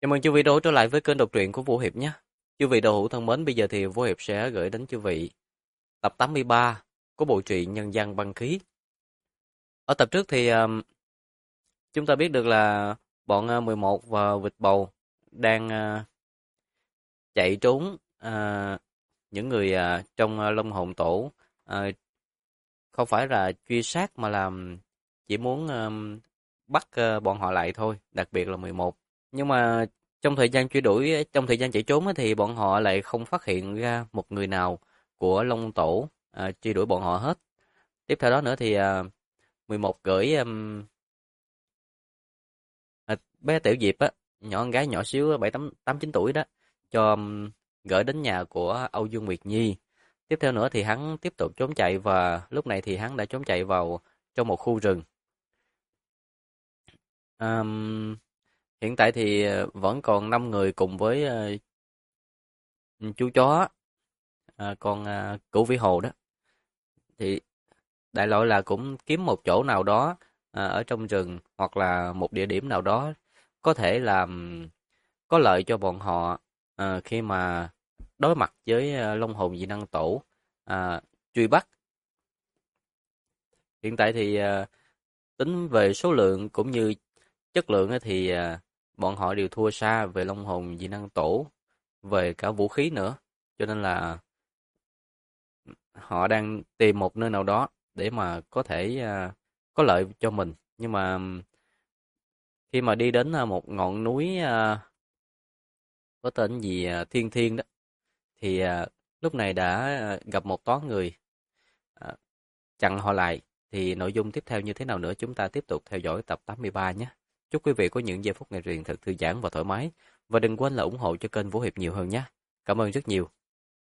Chào mừng chư vị đã trở lại với kênh đọc truyện của Vũ Hiệp nhé. Chư vị đạo hữu thân mến, bây giờ thì Vũ Hiệp sẽ gửi đến chư vị tập 83 của bộ truyện Nhân gian băng khí. Ở tập trước thì chúng ta biết được là bọn 11 và vịt bầu đang chạy trốn những người trong Long Hồn Tổ, không phải là truy sát mà là chỉ muốn bắt bọn họ lại thôi, đặc biệt là 11. Nhưng mà trong thời gian truy đuổi, trong thời gian chạy trốn á, thì bọn họ lại không phát hiện ra một người nào của Long Tổ truy đuổi bọn họ hết. Tiếp theo đó nữa thì 11 gửi bé Tiểu Diệp á, nhỏ con gái nhỏ xíu 7 8 9 tuổi đó, cho gửi đến nhà của Âu Dương Nguyệt Nhi. Tiếp theo nữa thì hắn tiếp tục trốn chạy và lúc này thì hắn đã trốn chạy vào trong một khu rừng. Ờm, Hiện tại thì vẫn còn 5 người cùng với chú chó, con Cửu Vĩ Hồ đó. Thì đại loại là cũng kiếm một chỗ nào đó ở trong rừng hoặc là một địa điểm nào đó có thể làm có lợi cho bọn họ khi mà đối mặt với Long Hồn Dị Năng Tổ truy bắt. Hiện tại thì tính về số lượng cũng như chất lượng á thì bọn họ đều thua xa về Long Hồn Dị Năng Tổ, về cả vũ khí nữa. Cho nên là họ đang tìm một nơi nào đó để mà có thể có lợi cho mình. Nhưng mà khi mà đi đến một ngọn núi có tên gì Thiên Thiên đó, thì lúc này đã gặp một toán người à, chặn họ lại. Thì nội dung tiếp theo như thế nào nữa chúng ta tiếp tục theo dõi tập 83 nhé. Chúc quý vị có những giây phút nghe truyện thật thư giãn và thoải mái. Và đừng quên là ủng hộ cho kênh Vũ Hiệp nhiều hơn nhé. Cảm ơn rất nhiều.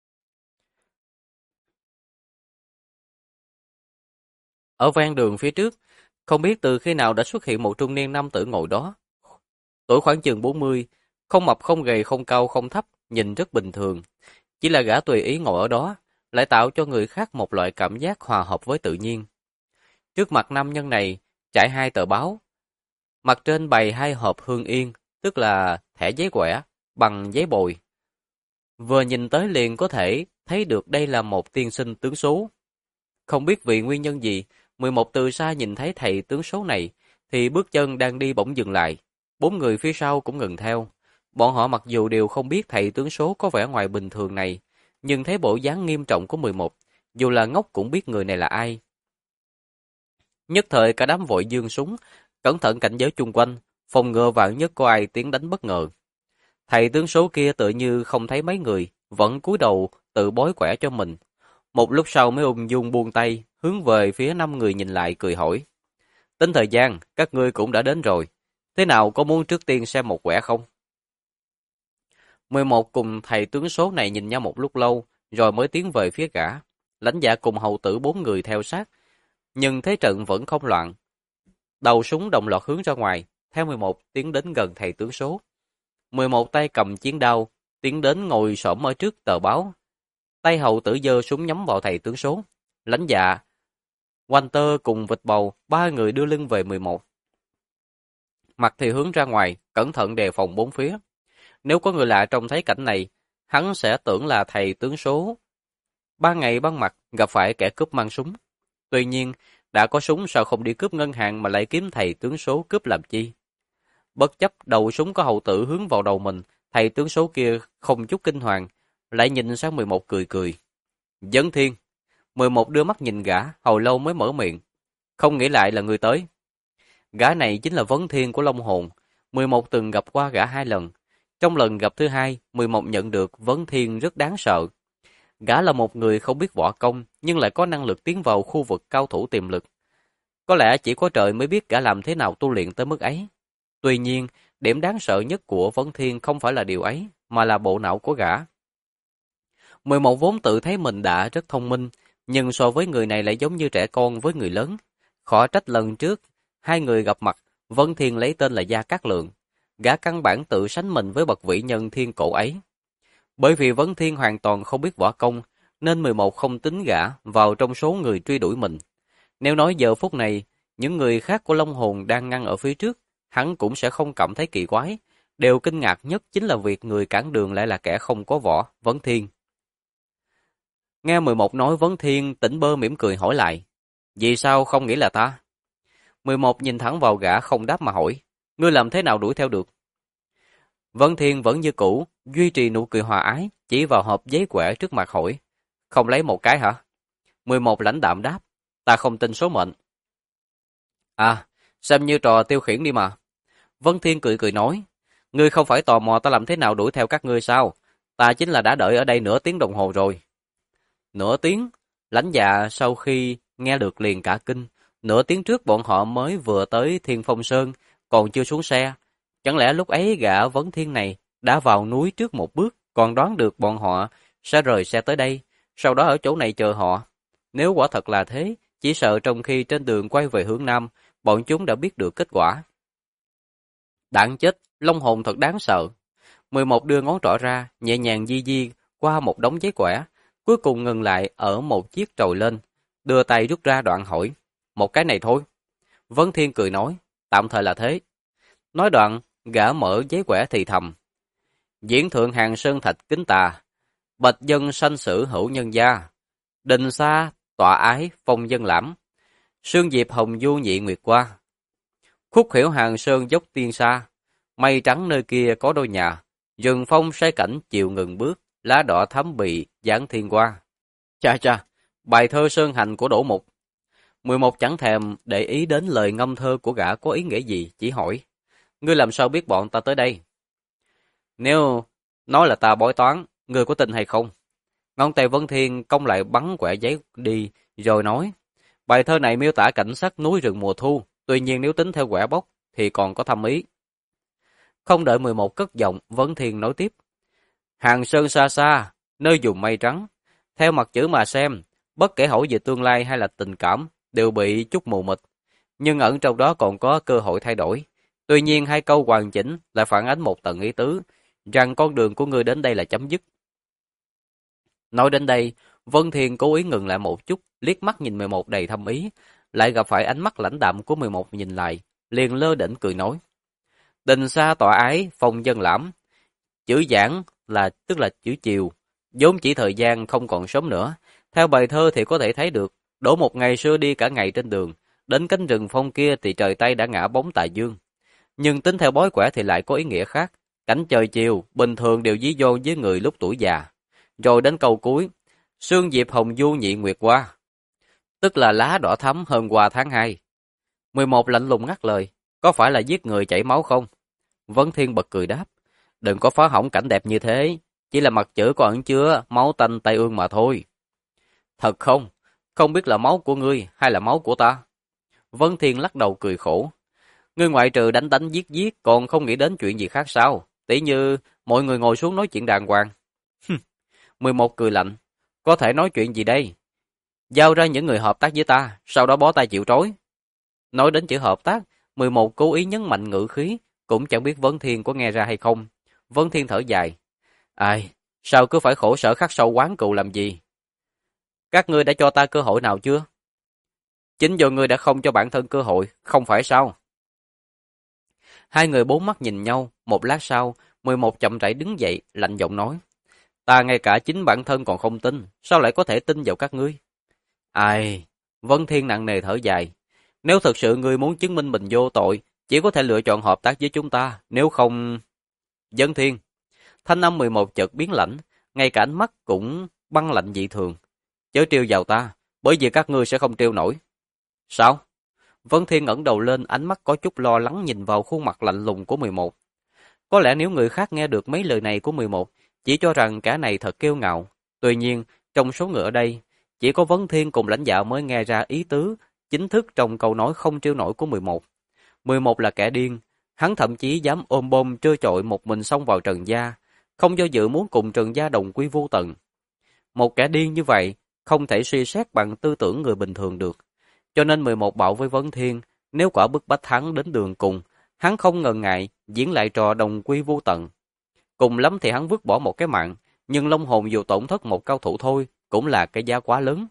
Ở ven đường phía trước, không biết từ khi nào đã xuất hiện một trung niên nam tử ngồi đó. Tuổi khoảng chừng 40, không mập không gầy không cao không thấp, nhìn rất bình thường. Chỉ là gã tùy ý ngồi ở đó, lại tạo cho người khác một loại cảm giác hòa hợp với tự nhiên. Trước mặt nam nhân này, trải hai tờ báo. Mặt trên bày hai hộp hương yên, tức là thẻ giấy quẻ, bằng giấy bồi. Vừa nhìn tới liền có thể thấy được đây là một tiên sinh tướng số. Không biết vì nguyên nhân gì, 11 từ xa nhìn thấy thầy tướng số này, thì bước chân đang đi bỗng dừng lại. Bốn người phía sau cũng ngừng theo. Bọn họ mặc dù đều không biết thầy tướng số có vẻ ngoài bình thường này, nhưng thấy bộ dáng nghiêm trọng của 11, dù là ngốc cũng biết người này là ai. Nhất thời cả đám vội giương súng, cẩn thận cảnh giới chung quanh, phòng ngừa vạn nhất có ai tiến đánh bất ngờ. Thầy tướng số kia tự như không thấy mấy người, vẫn cúi đầu tự bói quẻ cho mình. Một lúc sau mới ung dung buông tay, hướng về phía 5 người nhìn lại cười hỏi. Tính thời gian, các ngươi cũng đã đến rồi. Thế nào có muốn trước tiên xem một quẻ không? 11 cùng thầy tướng số này nhìn nhau một lúc lâu, rồi mới tiến về phía gã. Lãnh dạ cùng hầu tử 4 người theo sát, nhưng thế trận vẫn không loạn. Đầu súng đồng loạt hướng ra ngoài, theo 11 tiến đến gần thầy tướng số. 11 tay cầm chiến đao, tiến đến ngồi xổm ở trước tờ báo. Tay hầu tử giơ súng nhắm vào thầy tướng số. Lãnh dạ, Walter cùng vịt bầu, ba người đưa lưng về 11. Mặt thì hướng ra ngoài, cẩn thận đề phòng bốn phía. Nếu có người lạ trông thấy cảnh này, hắn sẽ tưởng là thầy tướng số. Ban ngày ban mặt gặp phải kẻ cướp mang súng. Tuy nhiên, đã có súng sao không đi cướp ngân hàng mà lại kiếm thầy tướng số cướp làm chi? Bất chấp đầu súng có hầu tử hướng vào đầu mình, thầy tướng số kia không chút kinh hoàng, lại nhìn sang 11 cười cười. Vấn Thiên. 11 đưa mắt nhìn gã, hồi lâu mới mở miệng. Không nghĩ lại là người tới. Gã này chính là Vấn Thiên của Long Hồn. 11 từng gặp qua gã 2 lần. Trong lần gặp thứ hai, 11 nhận được Vấn Thiên rất đáng sợ. Gã là một người không biết võ công, nhưng lại có năng lực tiến vào khu vực cao thủ tiềm lực. Có lẽ chỉ có trời mới biết gã làm thế nào tu luyện tới mức ấy. Tuy nhiên, điểm đáng sợ nhất của Vấn Thiên không phải là điều ấy, mà là bộ não của gã. 11 vốn tự thấy mình đã rất thông minh, nhưng so với người này lại giống như trẻ con với người lớn. Khó trách lần trước, hai người gặp mặt, Vấn Thiên lấy tên là Gia Cát Lượng. Gã căn bản tự sánh mình với bậc vĩ nhân thiên cổ ấy. Bởi vì Vấn Thiên hoàn toàn không biết võ công, nên 11 không tính gã vào trong số người truy đuổi mình. Nếu nói giờ phút này, những người khác của Long Hồn đang ngăn ở phía trước, hắn cũng sẽ không cảm thấy kỳ quái. Điều kinh ngạc nhất chính là việc người cản đường lại là kẻ không có võ, Vấn Thiên. Nghe 11 nói, Vấn Thiên tỉnh bơ mỉm cười hỏi lại. Vì sao không nghĩ là ta? 11 nhìn thẳng vào gã không đáp mà hỏi. Ngươi làm thế nào đuổi theo được? Vấn Thiên vẫn như cũ, duy trì nụ cười hòa ái, chỉ vào hộp giấy quẻ trước mặt hỏi. Không lấy một cái hả? 11 lãnh đạm đáp. Ta không tin số mệnh. À, xem như trò tiêu khiển đi mà. Vấn Thiên cười cười nói. Ngươi không phải tò mò ta làm thế nào đuổi theo các ngươi sao? Ta chính là đã đợi ở đây nửa tiếng đồng hồ rồi. Nửa tiếng? Lãnh dạ sau khi nghe được liền cả kinh. Nửa tiếng trước bọn họ mới vừa tới Thiên Phong Sơn, còn chưa xuống xe. Chẳng lẽ lúc ấy gã Vấn Thiên này đã vào núi trước một bước, còn đoán được bọn họ sẽ rời xe tới đây, sau đó ở chỗ này chờ họ. Nếu quả thật là thế, chỉ sợ trong khi trên đường quay về hướng Nam, bọn chúng đã biết được kết quả. Đáng chết, long hồn thật đáng sợ. 11 đưa ngón trỏ ra, nhẹ nhàng di di qua một đống giấy quẻ, cuối cùng ngừng lại ở một chiếc trồi lên, đưa tay rút ra đoạn hỏi, một cái này thôi. Vấn Thiên cười nói, tạm thời là thế. Nói đoạn, gã mở giấy quẻ thì thầm. Diễn thượng hàng sơn thạch kính tà, bạch dân sanh sử hữu nhân gia, đình xa, tọa ái, phong dân lãm, sương diệp hồng du nhị nguyệt qua. Khúc hiểu hàng sơn dốc tiên xa, mây trắng nơi kia có đôi nhà, rừng phong say cảnh chiều ngừng bước, lá đỏ thắm bì dáng thiên qua. Cha cha, bài thơ sơn hành của Đỗ Mục. 11 chẳng thèm để ý đến lời ngâm thơ của gã có ý nghĩa gì, chỉ hỏi. Ngươi làm sao biết bọn ta tới đây? Nếu nói là ta bói toán, ngươi có tin hay không? Ngón tay Vân Thiên cong lại bắn quẻ giấy đi, rồi nói. Bài thơ này miêu tả cảnh sắc núi rừng mùa thu, tuy nhiên nếu tính theo quẻ bóc, thì còn có thâm ý. Không đợi 11 cất giọng, Vân Thiên nói tiếp. Hàng sơn xa xa, nơi dùng mây trắng. Theo mặt chữ mà xem, bất kể hỏi về tương lai hay là tình cảm, đều bị chút mù mịt. Nhưng ẩn trong đó còn có cơ hội thay đổi. Tuy nhiên hai câu hoàn chỉnh lại phản ánh một tầng ý tứ, rằng con đường của ngươi đến đây là chấm dứt. Nói đến đây, Vân Thiên cố ý ngừng lại một chút, liếc mắt nhìn 11 đầy thâm ý, lại gặp phải ánh mắt lãnh đạm của 11 nhìn lại, liền lơ đễnh cười nói. Đình xa tọa ái, phong dân lãm. Chữ giảng là tức là chữ chiều, vốn chỉ thời gian không còn sớm nữa. Theo bài thơ thì có thể thấy được, đổ một ngày xưa đi cả ngày trên đường, đến cánh rừng phong kia thì trời Tây đã ngã bóng tà dương. Nhưng tính theo bói quẻ thì lại có ý nghĩa khác. Cảnh trời chiều, bình thường đều ví von với người lúc tuổi già. Rồi đến câu cuối, sương diệp hồng du nhị nguyệt qua. Tức là lá đỏ thắm hơn qua tháng 2. 11 lạnh lùng ngắt lời, có phải là giết người chảy máu không? Vấn Thiên bật cười đáp, đừng có phá hỏng cảnh đẹp như thế, chỉ là mặt chữ có ẩn chứa máu tanh Tây Ương mà thôi. Thật không? Không biết là máu của ngươi hay là máu của ta? Vấn Thiên lắc đầu cười khổ. Ngươi ngoại trừ đánh đánh giết giết còn không nghĩ đến chuyện gì khác sao? Tỉ như mọi người ngồi xuống nói chuyện đàng hoàng. 11 cười lạnh. Có thể nói chuyện gì đây? Giao ra những người hợp tác với ta, sau đó bó tay chịu trói. Nói đến chữ hợp tác, 11 cố ý nhấn mạnh ngữ khí, cũng chẳng biết Vấn Thiên có nghe ra hay không. Vấn Thiên thở dài. Ai, sao cứ phải khổ sở khắc sâu oán cừu làm gì? Các ngươi đã cho ta cơ hội nào chưa? Chính do ngươi đã không cho bản thân cơ hội, không phải sao? Hai người bốn mắt nhìn nhau, một lát sau, 11 chậm rãi đứng dậy, lạnh giọng nói. Ta ngay cả chính bản thân còn không tin, sao lại có thể tin vào các ngươi? Ai, Vân Thiên nặng nề thở dài. Nếu thật sự ngươi muốn chứng minh mình vô tội, chỉ có thể lựa chọn hợp tác với chúng ta, nếu không... Vân Thiên, thanh âm 11 chợt biến lạnh, ngay cả ánh mắt cũng băng lạnh dị thường. Chớ trêu vào ta, bởi vì các ngươi sẽ không trêu nổi. Sao? Vân Thiên ngẩng đầu lên, ánh mắt có chút lo lắng nhìn vào khuôn mặt lạnh lùng của 11. Có lẽ nếu người khác nghe được mấy lời này của 11, chỉ cho rằng kẻ này thật kiêu ngạo. Tuy nhiên, trong số người ở đây, chỉ có Vân Thiên cùng lãnh đạo mới nghe ra ý tứ chính thức trong câu nói không trêu nổi của 11. 11 là kẻ điên, hắn thậm chí dám ôm bom trơ trọi một mình xông vào Trần gia, không do dự muốn cùng Trần gia đồng quy vô tận. Một kẻ điên như vậy, không thể suy xét bằng tư tưởng người bình thường được. Cho nên 11 bảo với Vân Thiên, nếu quả bức bách hắn đến đường cùng, hắn không ngần ngại diễn lại trò đồng quy vô tận. Cùng lắm thì hắn vứt bỏ một cái mạng, nhưng long hồn dù tổn thất một cao thủ thôi, cũng là cái giá quá lớn.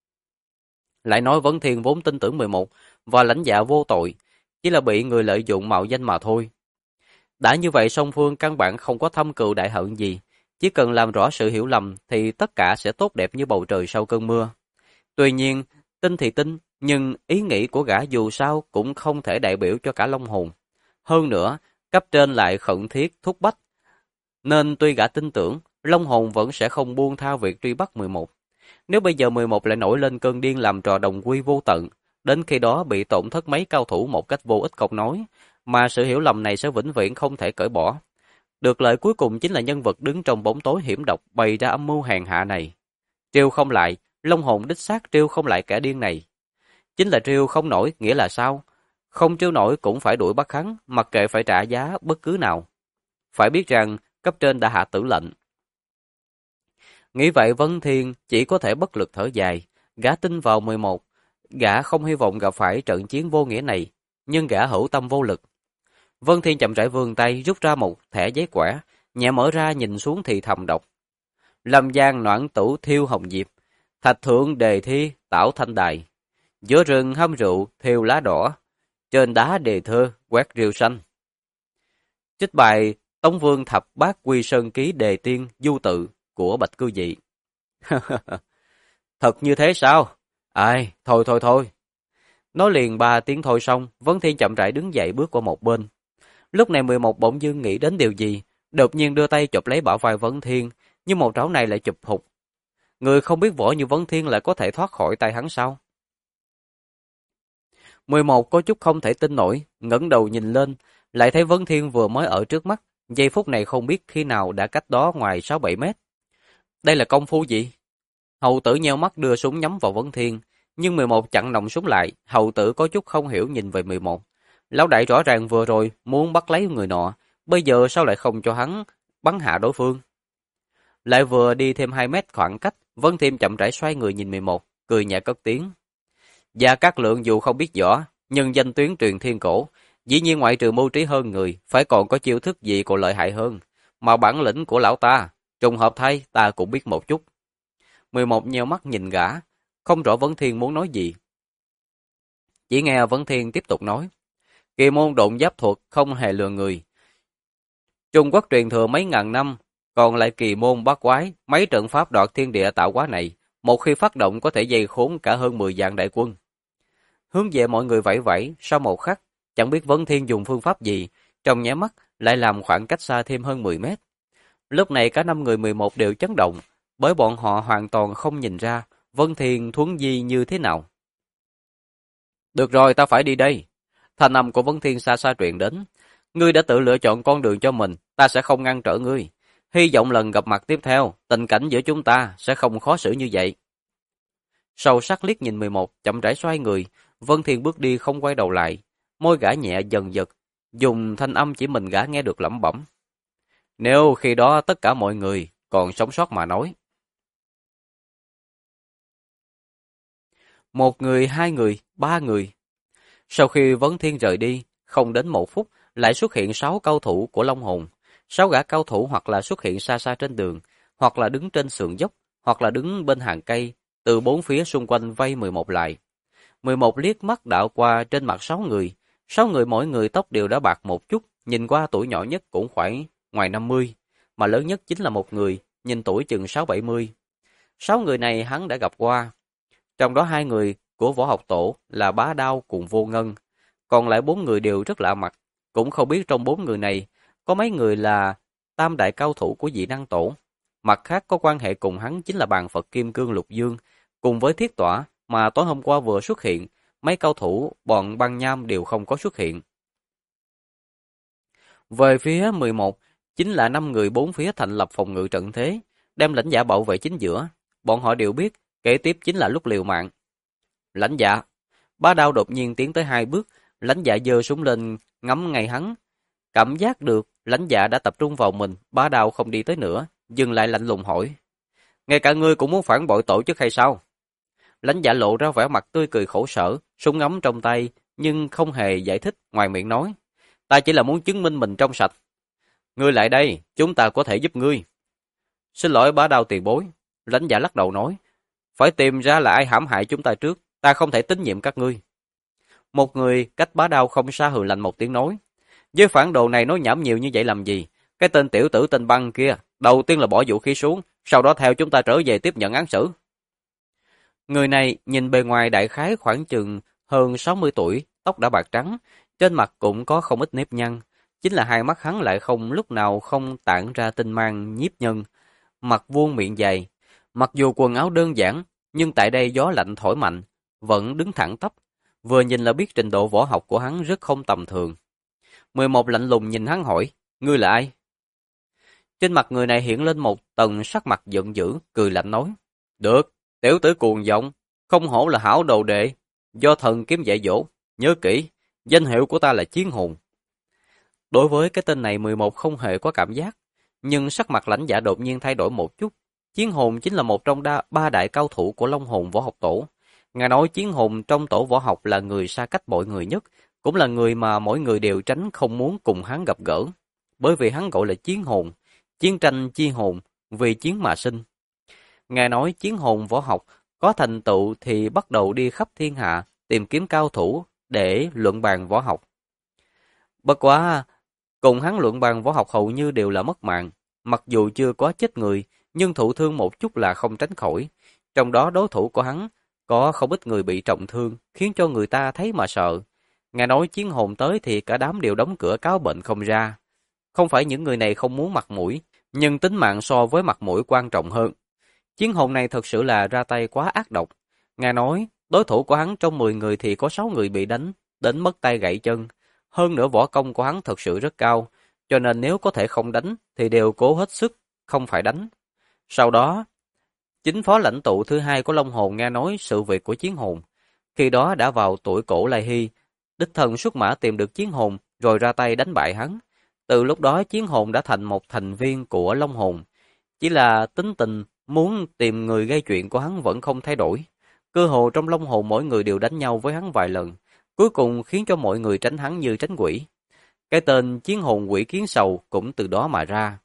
Lại nói Vân Thiên vốn tin tưởng 11 và lãnh dạ vô tội, chỉ là bị người lợi dụng mạo danh mà thôi. Đã như vậy song phương căn bản không có thâm cừu đại hận gì, chỉ cần làm rõ sự hiểu lầm thì tất cả sẽ tốt đẹp như bầu trời sau cơn mưa. Tuy nhiên, tin thì tin, nhưng ý nghĩ của gã dù sao cũng không thể đại biểu cho cả Long Hồn. Hơn nữa, cấp trên lại khẩn thiết thúc bách, nên tuy gã tin tưởng, Long Hồn vẫn sẽ không buông tha việc truy bắt 11. Nếu bây giờ 11 lại nổi lên cơn điên làm trò đồng quy vô tận, đến khi đó bị tổn thất mấy cao thủ một cách vô ích không nói, mà sự hiểu lầm này sẽ vĩnh viễn không thể cởi bỏ. Được lợi cuối cùng chính là nhân vật đứng trong bóng tối hiểm độc bày ra âm mưu hèn hạ này. Triêu không lại, Long Hồn đích xác triêu không lại kẻ điên này. Chính là triêu không nổi, nghĩa là sao? Không triêu nổi cũng phải đuổi bắt hắn, mặc kệ phải trả giá bất cứ nào. Phải biết rằng, cấp trên đã hạ tử lệnh. Nghĩ vậy Vân Thiên chỉ có thể bất lực thở dài, gã tin vào 11. Gã không hy vọng gặp phải trận chiến vô nghĩa này, nhưng gã hữu tâm vô lực. Vân Thiên chậm rãi vươn tay rút ra một thẻ giấy quẻ, nhẹ mở ra nhìn xuống thì thầm đọc. Lâm Giang noãn tủ thiêu hồng diệp, thạch thượng đề thi tảo thanh đài. Giữa rừng hâm rượu thiêu lá đỏ, trên đá đề thơ quét rêu xanh. Trích bài Tống Vương Thập Bát Quy Sơn Ký Đề Tiên Du Tự của Bạch Cư Dị. Thật như thế sao? Ai, thôi. Nói liền 3 tiếng thôi xong, Vân Thiên chậm rãi đứng dậy bước qua một bên. Lúc này 11 bỗng dưng nghĩ đến điều gì, đột nhiên đưa tay chụp lấy bả vai Vân Thiên, nhưng một trảo này lại chụp hụt. Người không biết võ như Vân Thiên lại có thể thoát khỏi tay hắn sao? 11 có chút không thể tin nổi, ngẩng đầu nhìn lên, lại thấy Vân Thiên vừa mới ở trước mắt, giây phút này không biết khi nào đã cách đó ngoài 6-7 mét. Đây là công phu gì? Hầu tử nheo mắt đưa súng nhắm vào Vân Thiên, nhưng 11 chặn nòng súng lại, hầu tử có chút không hiểu nhìn về 11. Lão đại rõ ràng vừa rồi muốn bắt lấy người nọ, bây giờ sao lại không cho hắn bắn hạ đối phương? Lại vừa đi thêm 2 mét khoảng cách, Vân Thiên chậm rãi xoay người nhìn 11, cười nhẹ cất tiếng. Gia Cát Lượng dù không biết võ, nhưng danh tuyến truyền thiên cổ, dĩ nhiên ngoại trừ mưu trí hơn người, phải còn có chiêu thức gì còn lợi hại hơn. Mà bản lĩnh của lão ta, trùng hợp thay, ta cũng biết một chút. 11 nheo mắt nhìn gã, không rõ Vân Thiên muốn nói gì. Chỉ nghe Vân Thiên tiếp tục nói, kỳ môn độn giáp thuật không hề lừa người. Trung Quốc truyền thừa mấy ngàn năm, còn lại kỳ môn bát quái, mấy trận pháp đoạt thiên địa tạo hóa này, một khi phát động có thể dày khốn cả hơn 10 vạn đại quân. Hướng về mọi người vẫy vẫy, sau một khắc, chẳng biết Vân Thiên dùng phương pháp gì, trong nháy mắt lại làm khoảng cách xa thêm hơn 10 mét. Lúc này cả 5 người 11 đều chấn động, bởi bọn họ hoàn toàn không nhìn ra Vân Thiên thuấn di như thế nào. Được rồi, ta phải đi đây. Thanh âm của Vân Thiên xa xa truyền đến. Ngươi đã tự lựa chọn con đường cho mình, ta sẽ không ngăn trở ngươi. Hy vọng lần gặp mặt tiếp theo, tình cảnh giữa chúng ta sẽ không khó xử như vậy. Sâu sắc liếc nhìn 11, chậm rãi xoay người, Vân Thiên bước đi không quay đầu lại. Môi gã nhẹ dần giật, dùng thanh âm chỉ mình gã nghe được lẩm bẩm. Nếu khi đó tất cả mọi người còn sống sót mà nói. 1 người, 2 người, 3 người. Sau khi Vân Thiên rời đi, không đến 1 phút, lại xuất hiện 6 cao thủ của Long Hồn. 6 gã cao thủ hoặc là xuất hiện xa xa trên đường, hoặc là đứng trên sườn dốc, hoặc là đứng bên hàng cây, từ 4 phía xung quanh vây 11 lại. 11 liếc mắt đảo qua trên mặt 6 người. 6 người mỗi người tóc đều đã bạc một chút, nhìn qua tuổi nhỏ nhất cũng khoảng ngoài 50, mà lớn nhất chính là một người, nhìn tuổi chừng 6-70. 6 người này hắn đã gặp qua. Trong đó 2 người của võ học tổ là Bá Đao cùng Vô Ngân, còn lại 4 người đều rất lạ mặt, cũng không biết trong 4 người này có mấy người là tam đại cao thủ của dị năng tổ. Mặt khác có quan hệ cùng hắn chính là bàn Phật Kim Cương Lục Dương, cùng với Thiết Tỏa mà tối hôm qua vừa xuất hiện, mấy cao thủ bọn Băng Nham đều không có xuất hiện. Về phía 11, chính là 5 người 4 phía thành lập phòng ngự trận thế, đem lãnh giả bảo vệ chính giữa. Bọn họ đều biết, kế tiếp chính là lúc liều mạng. Lãnh dạ, Bá Đao đột nhiên tiến tới 2 bước, lãnh dạ giơ súng lên ngắm ngay hắn. Cảm giác được lãnh dạ đã tập trung vào mình, Bá Đao không đi tới nữa, dừng lại lạnh lùng hỏi. Ngay cả ngươi cũng muốn phản bội tổ chức hay sao? Lãnh dạ lộ ra vẻ mặt tươi cười khổ sở, súng ngắm trong tay, nhưng không hề giải thích, ngoài miệng nói. Ta chỉ là muốn chứng minh mình trong sạch. Ngươi lại đây, chúng ta có thể giúp ngươi. Xin lỗi Bá Đao tiền bối. Lãnh dạ lắc đầu nói. Phải tìm ra là ai hãm hại chúng ta trước, ta không thể tín nhiệm các ngươi. Một người cách Bá Đao không xa hừ lạnh một tiếng nói. Với phản đồ này nói nhảm nhiều như vậy làm gì? Cái tên tiểu tử tên Băng kia, đầu tiên là bỏ vũ khí xuống, sau đó theo chúng ta trở về tiếp nhận án xử. Người này nhìn bề ngoài đại khái khoảng chừng hơn 60 tuổi, tóc đã bạc trắng, trên mặt cũng có không ít nếp nhăn. Chính là hai mắt hắn lại không lúc nào không tản ra tinh mang nhiếp nhân, mặt vuông miệng dày. Mặc dù quần áo đơn giản, nhưng tại đây gió lạnh thổi mạnh, vẫn đứng thẳng tắp. Vừa nhìn là biết trình độ võ học của hắn rất không tầm thường. 11 lạnh lùng nhìn hắn hỏi, ngươi là ai? Trên mặt người này hiện lên một tầng sắc mặt giận dữ, cười lạnh nói, được, tiểu tử cuồng vọng, không hổ là hảo đồ đệ, do thần kiếm dạy dỗ, nhớ kỹ, danh hiệu của ta là Chiến Hồn. Đối với cái tên này 11 không hề có cảm giác, nhưng sắc mặt Lãnh Dạ đột nhiên thay đổi một chút. Chiến Hồn chính là một trong ba đại cao thủ của Long Hồn võ học tổ. Ngài nói Chiến Hồn trong tổ võ học là người xa cách mọi người nhất, cũng là người mà mỗi người đều tránh không muốn cùng hắn gặp gỡ. Bởi vì hắn gọi là Chiến Hồn, chiến tranh chi hồn, vì chiến mà sinh. Ngài nói Chiến Hồn võ học có thành tựu thì bắt đầu đi khắp thiên hạ tìm kiếm cao thủ để luận bàn võ học. Bất quá, cùng hắn luận bàn võ học hầu như đều là mất mạng, mặc dù chưa có chết người, nhưng thụ thương một chút là không tránh khỏi. Trong đó đối thủ của hắn có không ít người bị trọng thương, khiến cho người ta thấy mà sợ. Ngài nói Chiến Hồn tới thì cả đám đều đóng cửa cáo bệnh không ra. Không phải những người này không muốn mặt mũi, nhưng tính mạng so với mặt mũi quan trọng hơn. Chiến Hồn này thật sự là ra tay quá ác độc. Ngài nói, đối thủ của hắn trong 10 người thì có 6 người bị đánh, đến mất tay gãy chân. Hơn nữa võ công của hắn thật sự rất cao, cho nên nếu có thể không đánh thì đều cố hết sức, không phải đánh. Sau đó, chính phó lãnh tụ thứ hai của Long Hồn nghe nói sự việc của Chiến Hồn. Khi đó đã vào tuổi cổ Lai Hy, đích thân xuất mã tìm được Chiến Hồn rồi ra tay đánh bại hắn. Từ lúc đó Chiến Hồn đã thành một thành viên của Long Hồn. Chỉ là tính tình muốn tìm người gây chuyện của hắn vẫn không thay đổi. Cơ hồ trong Long Hồn mỗi người đều đánh nhau với hắn vài lần, cuối cùng khiến cho mọi người tránh hắn như tránh quỷ. Cái tên Chiến Hồn Quỷ Kiến Sầu cũng từ đó mà ra.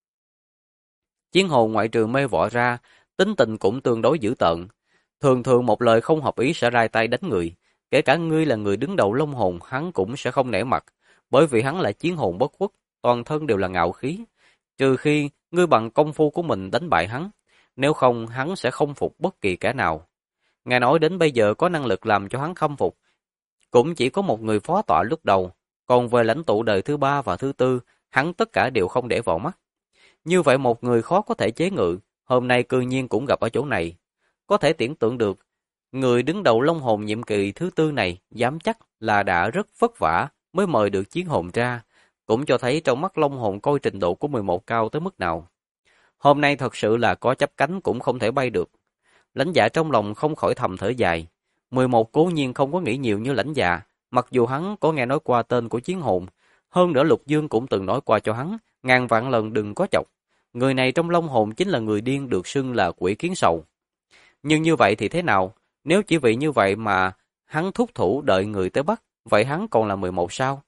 Chiến Hồn ngoại trừ mê võ ra, tính tình cũng tương đối dữ tợn. Thường thường một lời không hợp ý sẽ ra tay đánh người. Kể cả ngươi là người đứng đầu Long Hồn, hắn cũng sẽ không nể mặt. Bởi vì hắn là chiến hồn bất khuất, toàn thân đều là ngạo khí. Trừ khi ngươi bằng công phu của mình đánh bại hắn. Nếu không, hắn sẽ không phục bất kỳ kẻ nào. Ngài nói đến bây giờ có năng lực làm cho hắn khâm phục. Cũng chỉ có một người phó tọa lúc đầu. Còn về lãnh tụ đời thứ 3 và thứ 4, hắn tất cả đều không để vào mắt. Như vậy một người khó có thể chế ngự, hôm nay cư nhiên cũng gặp ở chỗ này. Có thể tưởng tượng được, người đứng đầu Long Hồn nhiệm kỳ thứ 4 này dám chắc là đã rất vất vả mới mời được Chiến Hồn ra, cũng cho thấy trong mắt Long Hồn coi trình độ của 11 cao tới mức nào. Hôm nay thật sự là có chắp cánh cũng không thể bay được. Lãnh Dạ trong lòng không khỏi thầm thở dài. 11 cố nhiên không có nghĩ nhiều như Lãnh Dạ, mặc dù hắn có nghe nói qua tên của Chiến Hồn, hơn nữa Lục Dương cũng từng nói qua cho hắn, ngàn vạn lần đừng có chọc. Người này trong Long Hồn chính là người điên được xưng là Quỷ Kiến Sầu. Nhưng như vậy thì thế nào? Nếu chỉ vì như vậy mà hắn thúc thủ đợi người tới bắt, vậy hắn còn là 11 sao?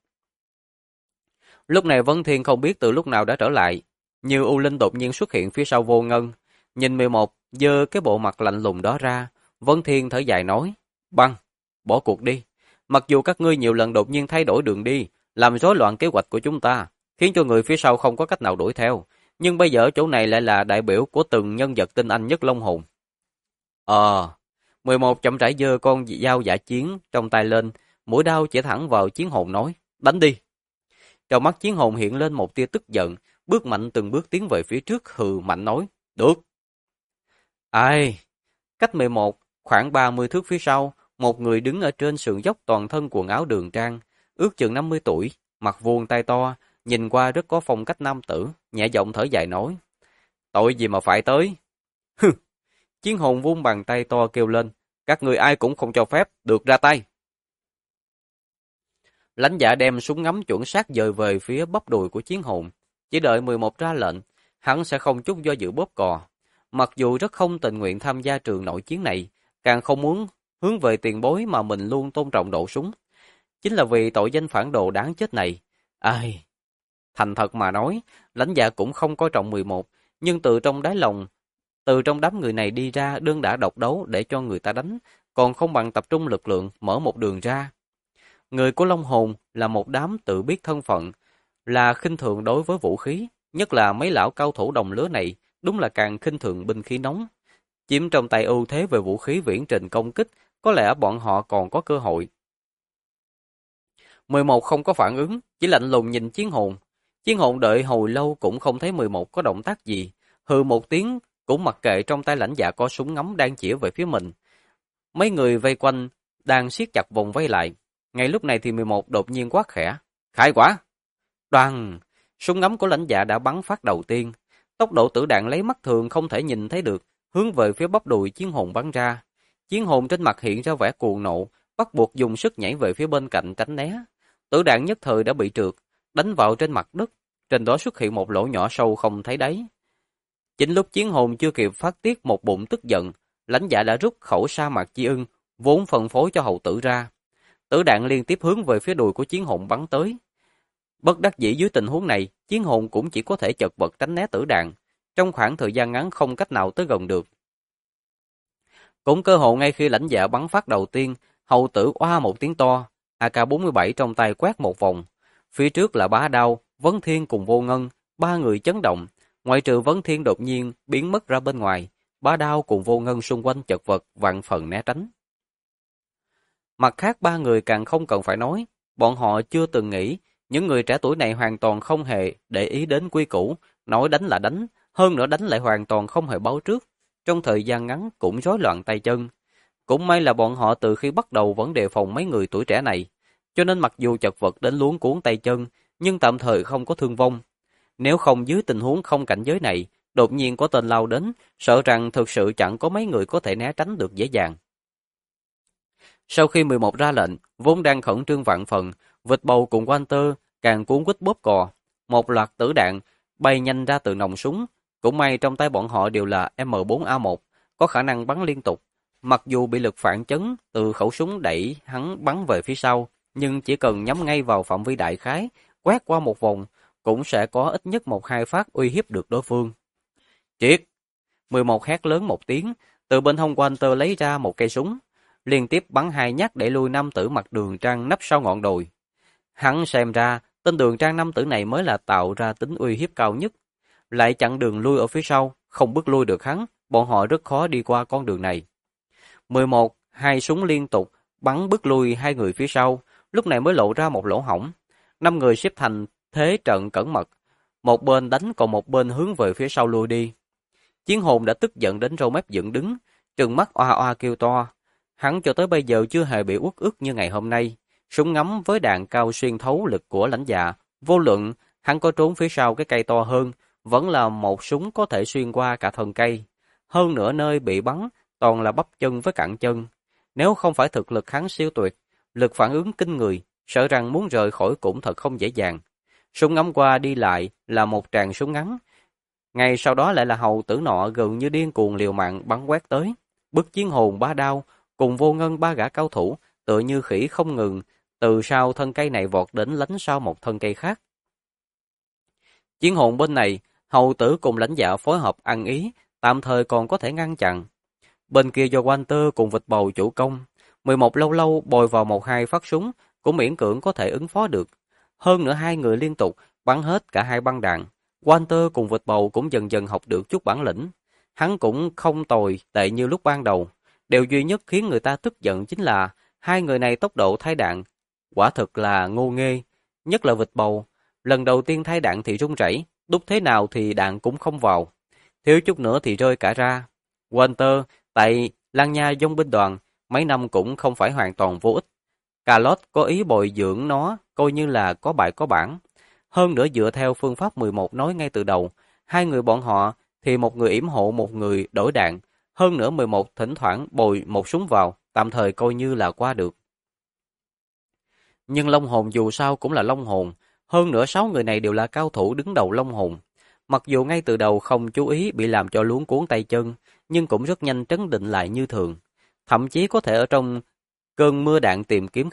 Lúc này Vân Thiên không biết từ lúc nào đã trở lại, như U Linh đột nhiên xuất hiện phía sau Vô Ngân. Nhìn 11, giơ cái bộ mặt lạnh lùng đó ra, Vân Thiên thở dài nói, Băng, bỏ cuộc đi. Mặc dù các ngươi nhiều lần đột nhiên thay đổi đường đi, làm rối loạn kế hoạch của chúng ta, khiến cho người phía sau không có cách nào đuổi theo, nhưng bây giờ chỗ này lại là đại biểu của từng nhân vật tinh anh nhất Long Hồn. 11 chậm rãi giơ con dao dạ chiến trong tay lên, mũi đao chỉ thẳng vào Chiến Hồn nói, đánh đi. Trong mắt Chiến Hồn hiện lên một tia tức giận, bước mạnh từng bước tiến về phía trước hừ mạnh nói, được. Ai? Cách 11, khoảng 30 thước phía sau, một người đứng ở trên sườn dốc toàn thân quần áo đường trang, ước chừng 50 tuổi, mặt vuông tay to, nhìn qua rất có phong cách nam tử, nhẹ giọng thở dài nói, tội gì mà phải tới? Hừ. Chiến Hồn vung bàn tay to kêu lên, các người ai cũng không cho phép, được ra tay. Lãnh Dạ đem súng ngắm chuẩn xác dời về phía bắp đùi của Chiến Hồn, chỉ đợi 11 ra lệnh, hắn sẽ không chút do dự bóp cò. Mặc dù rất không tình nguyện tham gia trường nội chiến này, càng không muốn hướng về tiền bối mà mình luôn tôn trọng độ súng. Chính là vì tội danh phản đồ đáng chết này. Ai... Thành thật mà nói, Lãnh Dạ cũng không coi trọng 11, nhưng từ trong đáy lòng, từ trong đám người này đi ra đơn đả độc đấu để cho người ta đánh, còn không bằng tập trung lực lượng mở một đường ra. Người của Long Hồn là một đám tự biết thân phận, là khinh thường đối với vũ khí, nhất là mấy lão cao thủ đồng lứa này, đúng là càng khinh thường binh khí nóng. Chiếm trong tay ưu thế về vũ khí viễn trình công kích, có lẽ bọn họ còn có cơ hội. 11 không có phản ứng, chỉ lạnh lùng nhìn Chiến Hồn. Chiến Hồn đợi hồi lâu cũng không thấy 11 có động tác gì, hừ một tiếng cũng mặc kệ trong tay lãnh dạ có súng ngắm đang chĩa về phía mình. Mấy người vây quanh đang siết chặt vòng vây lại. Ngay lúc này thì 11 đột nhiên quát khẽ, khai quả. Đoàn, súng ngắm của lãnh dạ đã bắn phát đầu tiên. Tốc độ tử đạn lấy mắt thường không thể nhìn thấy được, hướng về phía bắp đùi Chiến Hồn bắn ra. Chiến Hồn trên mặt hiện ra vẻ cuồng nộ, bắt buộc dùng sức nhảy về phía bên cạnh tránh né. Tử đạn nhất thời đã bị trượt, đánh vào trên mặt đất, trên đó xuất hiện một lỗ nhỏ sâu không thấy đáy. Chính lúc Chiến Hồn chưa kịp phát tiết một bụng tức giận, lãnh dạ đã rút khẩu sa mạc chi ưng, vốn phân phối cho hầu tử ra. Tử đạn liên tiếp hướng về phía đùi của Chiến Hồn bắn tới. Bất đắc dĩ dưới tình huống này, Chiến Hồn cũng chỉ có thể chật vật tránh né tử đạn, trong khoảng thời gian ngắn không cách nào tới gần được. Cũng cơ hội ngay khi lãnh dạ bắn phát đầu tiên, hầu tử oa một tiếng to, AK-47 trong tay quét một vòng. Phía trước là Bá Đao, Vấn Thiên cùng Vô Ngân, ba người chấn động, ngoại trừ Vấn Thiên đột nhiên biến mất ra bên ngoài, Bá Đao cùng Vô Ngân xung quanh chật vật vạn phần né tránh. Mặt khác ba người càng không cần phải nói, bọn họ chưa từng nghĩ, những người trẻ tuổi này hoàn toàn không hề để ý đến quy củ, nói đánh là đánh, hơn nữa đánh lại hoàn toàn không hề báo trước, trong thời gian ngắn cũng rối loạn tay chân. Cũng may là bọn họ từ khi bắt đầu vẫn đề phòng mấy người tuổi trẻ này, cho nên mặc dù chật vật đến luống cuốn tay chân, nhưng tạm thời không có thương vong. Nếu không dưới tình huống không cảnh giới này, đột nhiên có tên lao đến, sợ rằng thực sự chẳng có mấy người có thể né tránh được dễ dàng. Sau khi 11 ra lệnh, vốn đang khẩn trương vạn phần, vịt bầu cùng Walter càng cuốn quýt bóp cò. Một loạt tử đạn bay nhanh ra từ nòng súng, cũng may trong tay bọn họ đều là M4A1, có khả năng bắn liên tục. Mặc dù bị lực phản chấn từ khẩu súng đẩy hắn bắn về phía sau, nhưng chỉ cần nhắm ngay vào phạm vi đại khái, quét qua một vòng, cũng sẽ có ít nhất 1-2 phát uy hiếp được đối phương. Triệt! 11 hét lớn một tiếng, từ bên hông Walter lấy ra một cây súng, liên tiếp bắn 2 nhát để lui nam tử mặc đường trang nấp sau ngọn đồi. Hắn xem ra, tên đường trang nam tử này mới là tạo ra tính uy hiếp cao nhất. Lại chặn đường lui ở phía sau, không bước lui được hắn, bọn họ rất khó đi qua con đường này. 11, 2 súng liên tục, bắn bước lui 2 người phía sau, lúc này mới lộ ra một lỗ hổng. 5 người xếp thành thế trận cẩn mật, một bên đánh còn một bên hướng về phía sau lui đi. Chiến Hồn đã tức giận đến râu mép dựng đứng, trừng mắt oa oa kêu to. Hắn cho tới bây giờ chưa hề bị uất ức như ngày hôm nay. Súng ngắm với đạn cao xuyên thấu lực của lãnh dạ, vô luận hắn có trốn phía sau cái cây to hơn, vẫn là một súng có thể xuyên qua cả thân cây. Hơn nữa nơi bị bắn toàn là bắp chân với cẳng chân. Nếu không phải thực lực hắn siêu tuyệt, lực phản ứng kinh người, sợ rằng muốn rời khỏi cũng thật không dễ dàng. Súng ngắm qua đi lại là một tràng súng ngắn. Ngay sau đó lại là hầu tử nọ gần như điên cuồng liều mạng bắn quét tới. Bức Chiến Hồn Bá Đao cùng Vô Ngân ba gã cao thủ tựa như khỉ không ngừng từ sau thân cây này vọt đến lánh sau một thân cây khác. Chiến Hồn bên này, hầu tử cùng lãnh dạ phối hợp ăn ý, tạm thời còn có thể ngăn chặn. Bên kia do Walter cùng vịt bầu chủ công, 11 lâu lâu bồi vào 1-2 phát súng, cũng miễn cưỡng có thể ứng phó được. Hơn nữa 2 người liên tục bắn hết cả 2 băng đạn. Walter cùng vịt bầu cũng dần dần học được chút bản lĩnh. Hắn cũng không tồi tệ như lúc ban đầu. Điều duy nhất khiến người ta tức giận chính là 2 người này tốc độ thay đạn quả thực là ngô nghê, nhất là vịt bầu. Lần đầu tiên thay đạn thì run rẩy, đúc thế nào thì đạn cũng không vào. Thiếu chút nữa thì rơi cả ra. Walter, tại Lan Nha dông binh đoàn, mấy năm cũng không phải hoàn toàn vô ích. Carlot có ý bồi dưỡng nó, coi như là có bài có bản. Hơn nữa dựa theo phương pháp 11 nói ngay từ đầu, 2 người bọn họ thì một người yểm hộ một người đổi đạn. Hơn nữa 11 thỉnh thoảng bồi một súng vào, tạm thời coi như là qua được. Nhưng Long Hồn dù sao cũng là Long Hồn, hơn nữa 6 người này đều là cao thủ đứng đầu Long Hồn. Mặc dù ngay từ đầu không chú ý bị làm cho luống cuốn tay chân, nhưng cũng rất nhanh trấn định lại như thường. Thậm chí có thể ở trong cơn mưa đạn tìm kiếm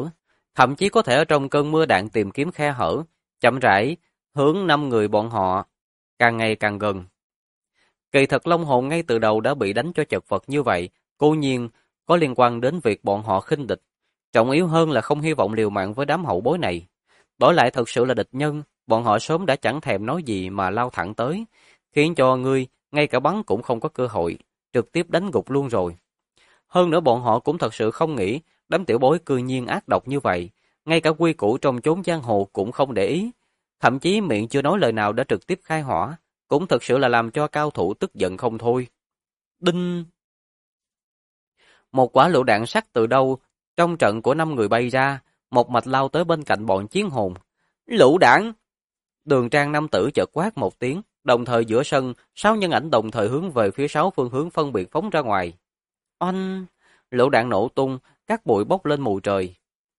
khe hở, chậm rãi hướng 5 người bọn họ càng ngày càng gần. Kỳ thật Long Hồn ngay từ đầu đã bị đánh cho chật vật như vậy, cố nhiên có liên quan đến việc bọn họ khinh địch. Trọng yếu hơn là không hy vọng liều mạng với đám hậu bối này. Đổi lại thật sự là địch nhân, bọn họ sớm đã chẳng thèm nói gì mà lao thẳng tới, khiến cho ngươi ngay cả bắn cũng không có cơ hội, trực tiếp đánh gục luôn rồi. Hơn nữa bọn họ cũng thật sự không nghĩ đám tiểu bối cư nhiên ác độc như vậy, ngay cả quy củ trong chốn giang hồ cũng không để ý, thậm chí miệng chưa nói lời nào đã trực tiếp khai hỏa, cũng thật sự là làm cho cao thủ tức giận không thôi. Đinh! Một quả lựu đạn sắt từ đâu trong trận của 5 người bay ra, một mạch lao tới bên cạnh bọn chiến hồn. Lựu đạn! Đường Trang nam tử chợt quát một tiếng, đồng thời giữa sân, 6 nhân ảnh đồng thời hướng về phía 6 phương hướng phân biệt phóng ra ngoài. Oanh! Lựu đạn nổ tung, các bụi bốc lên mù trời.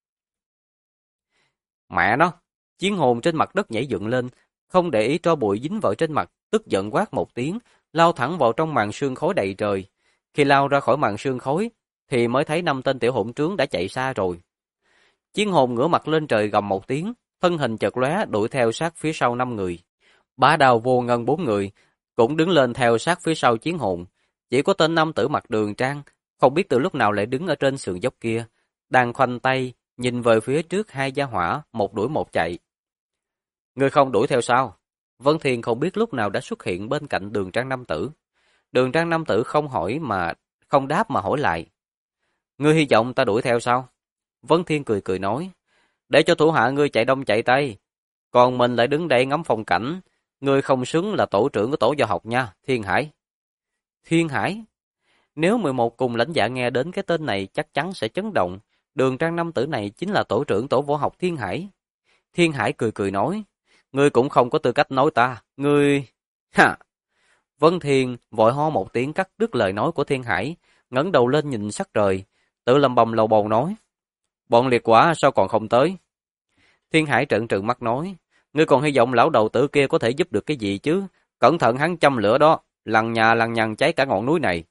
Mẹ nó! Chiến hồn trên mặt đất nhảy dựng lên, không để ý cho bụi dính vào trên mặt, tức giận quát một tiếng, lao thẳng vào trong màn sương khói đầy trời. Khi lao ra khỏi màn sương khói, thì mới thấy 5 tên tiểu hỗn trướng đã chạy xa rồi. Chiến hồn ngửa mặt lên trời gầm một tiếng, thân hình chợt lóe đuổi theo sát phía sau 5 người. Bá Đao Vô Ngân 4 người cũng đứng lên theo sát phía sau chiến hồn. Chỉ có tên nam tử mặc Đường Trang, không biết từ lúc nào lại đứng ở trên sườn dốc kia, đang khoanh tay nhìn về phía trước hai gia hỏa, một đuổi một chạy. Ngươi không đuổi theo sao? Vân Thiên không biết lúc nào đã xuất hiện bên cạnh Đường Trang nam tử. Đường Trang nam tử không đáp mà hỏi lại. Ngươi hy vọng ta đuổi theo sao? Vân Thiên cười cười nói, để cho thủ hạ ngươi chạy đông chạy tây, còn mình lại đứng đây ngắm phong cảnh, ngươi không xứng là tổ trưởng của tổ do học nha, Thiên Hải. Thiên Hải? Nếu 11 cùng lãnh dạ nghe đến cái tên này chắc chắn sẽ chấn động, Đường Trang nam tử này chính là tổ trưởng tổ võ học Thiên Hải. Thiên Hải cười cười nói, ngươi cũng không có tư cách nói ta, ngươi... Ha! Vân Thiên vội ho một tiếng cắt đứt lời nói của Thiên Hải, ngẩng đầu lên nhìn sắc trời, tự lầm bầm lầu bầu nói, bọn liệt quả sao còn không tới? Thiên Hải trợn trừng mắt nói, ngươi còn hy vọng lão đầu tử kia có thể giúp được cái gì chứ? Cẩn thận hắn châm lửa đó, lằng nhà lằng nhằng cháy cả ngọn núi này.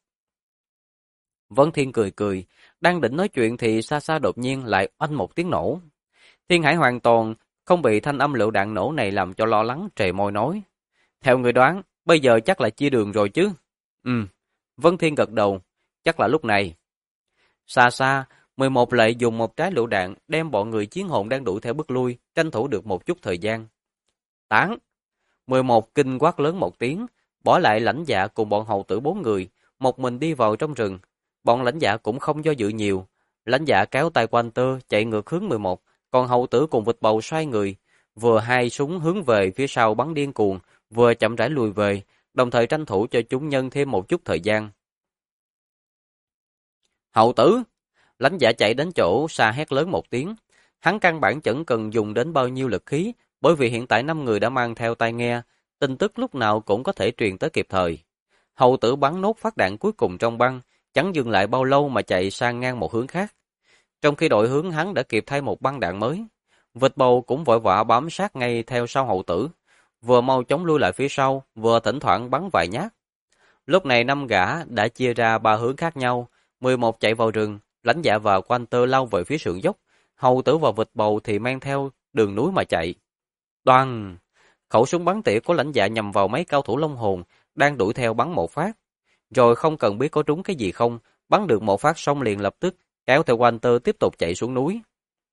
Vân Thiên cười cười, đang định nói chuyện thì xa xa đột nhiên lại oanh một tiếng nổ. Thiên Hải hoàn toàn không bị thanh âm lựu đạn nổ này làm cho lo lắng, trề môi nói, theo người đoán, bây giờ chắc là chia đường rồi chứ? Vân Thiên gật đầu, chắc là lúc này. Xa xa, 11 lại dùng một trái lựu đạn đem bọn người chiến hồn đang đuổi theo bước lui, tranh thủ được một chút thời gian. Tán! 11 kinh quát lớn một tiếng, bỏ lại lãnh dạ cùng bọn hầu tử 4 người, một mình đi vào trong rừng. Bọn lãnh dạ cũng không do dự nhiều. Lãnh dạ kéo tay quanh tơ chạy ngược hướng 11, còn hầu tử cùng vịt bầu xoay người, vừa hai súng hướng về phía sau bắn điên cuồng, vừa chậm rãi lùi về, đồng thời tranh thủ cho chúng nhân thêm một chút thời gian. Hầu tử! Lãnh dạ chạy đến chỗ xa hét lớn một tiếng. Hắn căn bản chẳng cần dùng đến bao nhiêu lực khí, bởi vì hiện tại 5 người đã mang theo tai nghe, tin tức lúc nào cũng có thể truyền tới kịp thời. Hầu tử bắn nốt phát đạn cuối cùng trong băng, chẳng dừng lại bao lâu mà chạy sang ngang một hướng khác. Trong khi đội hướng hắn đã kịp thay một băng đạn mới, vịt bầu cũng vội vã bám sát ngay theo sau hầu tử, vừa mau chóng lui lại phía sau, vừa thỉnh thoảng bắn vài nhát. Lúc này 5 gã đã chia ra 3 hướng khác nhau, 11 chạy vào rừng, lãnh dạ và Quan Tơ lao về phía sườn dốc, hầu tử và vịt bầu thì mang theo đường núi mà chạy. Đoan! Khẩu súng bắn tỉa của lãnh dạ nhằm vào mấy cao thủ Long Hồn đang đuổi theo bắn một phát, rồi không cần biết có trúng cái gì không, bắn được một phát xong liền lập tức kéo theo Quan Tơ tiếp tục chạy xuống núi.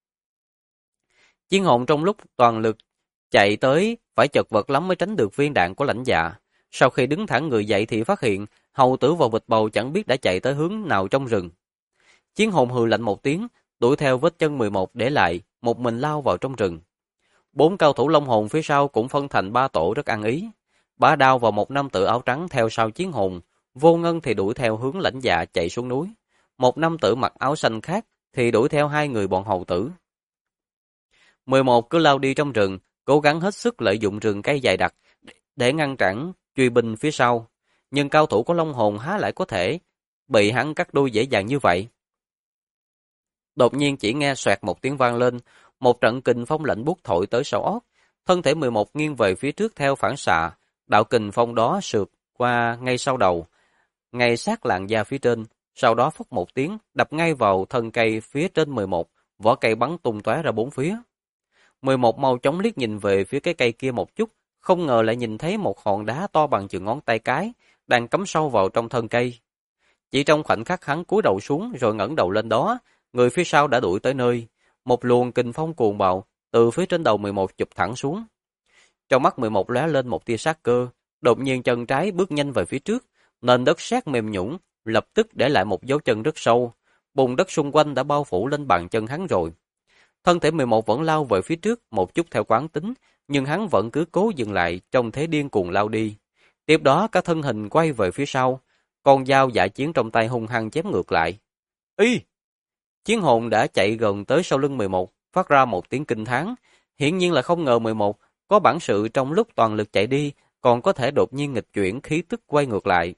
Chiến hồn trong lúc toàn lực chạy tới phải chật vật lắm mới tránh được viên đạn của lãnh dạ. Sau khi đứng thẳng người dậy thì phát hiện hầu tử và vịt bầu chẳng biết đã chạy tới hướng nào trong rừng. Chiến hồn hừ lạnh một tiếng, đuổi theo vết chân 11 để lại, một mình lao vào trong rừng. 4 cao thủ Long Hồn phía sau cũng phân thành 3 tổ rất ăn ý. Bá Đao và một nam tử áo trắng theo sau chiến hồn, Vô Ngân thì đuổi theo hướng lãnh dạ chạy xuống núi. Một nam tử mặc áo xanh khác thì đuổi theo 2 người bọn hầu tử. 11 cứ lao đi trong rừng, cố gắng hết sức lợi dụng rừng cây dày đặc để ngăn cản truy binh phía sau. Nhưng cao thủ của Long Hồn há lại có thể bị hắn cắt đuôi dễ dàng như vậy. Đột nhiên chỉ nghe xoẹt một tiếng vang lên, một trận kình phong lạnh buốt thổi tới sau óc, thân thể 11 nghiêng về phía trước theo phản xạ, đạo kình phong đó sượt qua ngay sau đầu, ngay sát làn da phía trên, sau đó phốc một tiếng đập ngay vào thân cây phía trên 11, vỏ cây bắn tung tóe ra bốn phía. 11 mau chóng liếc nhìn về phía cái cây kia một chút, không ngờ lại nhìn thấy một hòn đá to bằng chừng ngón tay cái đang cắm sâu vào trong thân cây. Chỉ trong khoảnh khắc hắn cúi đầu xuống rồi ngẩng đầu lên đó, người phía sau đã đuổi tới nơi. Một luồng kình phong cuồng bạo từ phía trên đầu 11 chụp thẳng xuống. Trong mắt 11 lóe lên một tia sát cơ, đột nhiên chân trái bước nhanh về phía trước, nền đất sét mềm nhũn, lập tức để lại một dấu chân rất sâu. Bùn đất xung quanh đã bao phủ lên bàn chân hắn rồi. Thân thể 11 vẫn lao về phía trước một chút theo quán tính, nhưng hắn vẫn cứ cố dừng lại trong thế điên cuồng lao đi. Tiếp đó cả thân hình quay về phía sau, con dao dạ chiến trong tay hung hăng chém ngược lại. Y! Chiến hồn đã chạy gần tới sau lưng 11, phát ra một tiếng kinh thán. Hiển nhiên là không ngờ 11 có bản sự trong lúc toàn lực chạy đi, còn có thể đột nhiên nghịch chuyển khí tức quay ngược lại.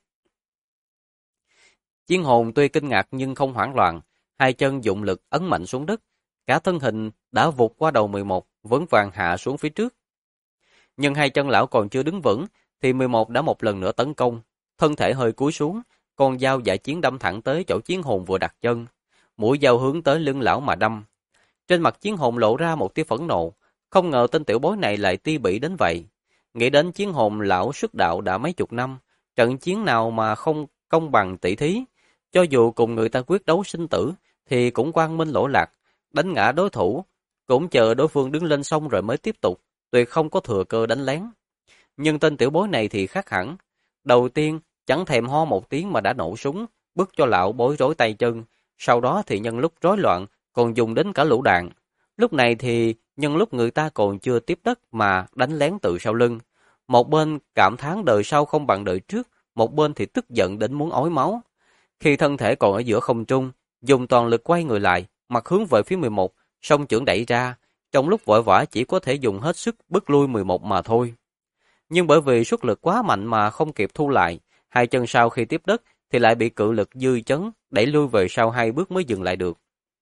Chiến hồn tuy kinh ngạc nhưng không hoảng loạn, hai chân dụng lực ấn mạnh xuống đất, cả thân hình đã vụt qua đầu 11, vững vàng hạ xuống phía trước. Nhưng hai chân lão còn chưa đứng vững, thì 11 đã một lần nữa tấn công, thân thể hơi cúi xuống, con dao dạ chiến đâm thẳng tới chỗ chiến hồn vừa đặt chân. Mũi dao hướng tới lưng lão mà đâm. Trên mặt chiến hồn lộ ra một tia phẫn nộ, không ngờ tên tiểu bối này lại ti bỉ đến vậy. Nghĩ đến chiến hồn lão xuất đạo đã mấy chục năm, trận chiến nào mà không công bằng tỷ thí, cho dù cùng người ta quyết đấu sinh tử thì cũng quang minh lỗi lạc, đánh ngã đối thủ, cũng chờ đối phương đứng lên xong rồi mới tiếp tục, tuyệt không có thừa cơ đánh lén. Nhưng tên tiểu bối này thì khác hẳn, đầu tiên chẳng thèm ho một tiếng mà đã nổ súng, bức cho lão bối rối tay chân, sau đó thì nhân lúc rối loạn còn dùng đến cả lũ đạn. Lúc này thì nhân lúc người ta còn chưa tiếp đất mà đánh lén từ sau lưng. Một bên cảm thán đời sau không bằng đời trước, một bên thì tức giận đến muốn ói máu. Khi thân thể còn ở giữa không trung, dùng toàn lực quay người lại, mặt hướng về phía 11, song chưởng đẩy ra, trong lúc vội vã chỉ có thể dùng hết sức bức lui 11 mà thôi. Nhưng bởi vì xuất lực quá mạnh mà không kịp thu lại, hai chân sau khi tiếp đất thì lại bị cự lực dư chấn đẩy lui về sau 2 bước mới dừng lại được.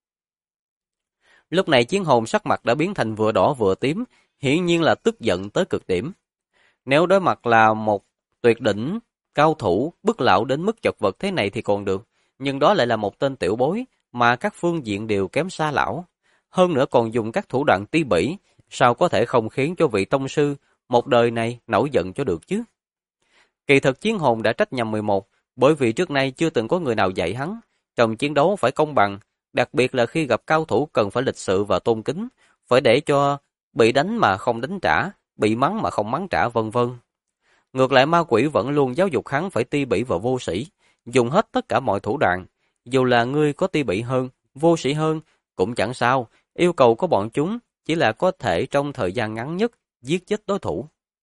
Lúc này chiến hồn sắc mặt đã biến thành vừa đỏ vừa tím, hiển nhiên là tức giận tới cực điểm. Nếu đối mặt là một tuyệt đỉnh cao thủ bức lão đến mức chật vật thế này thì còn được, nhưng đó lại là một tên tiểu bối mà các phương diện đều kém xa lão. Hơn nữa còn dùng các thủ đoạn ti bỉ, sao có thể không khiến cho vị tông sư một đời này nổi giận cho được chứ? Kỳ thực chiến hồn đã trách nhầm 11, bởi vì trước nay chưa từng có người nào dạy hắn, trong chiến đấu phải công bằng, đặc biệt là khi gặp cao thủ cần phải lịch sự và tôn kính, phải để cho bị đánh mà không đánh trả, bị mắng mà không mắng trả vân vân. Ngược lại ma quỷ vẫn luôn giáo dục hắn phải ti bỉ và vô sĩ, dùng hết tất cả mọi thủ đoạn, dù là ngươi có ti bỉ hơn, vô sĩ hơn, cũng chẳng sao, yêu cầu của bọn chúng chỉ là có thể trong thời gian ngắn nhất giết chết đối thủ.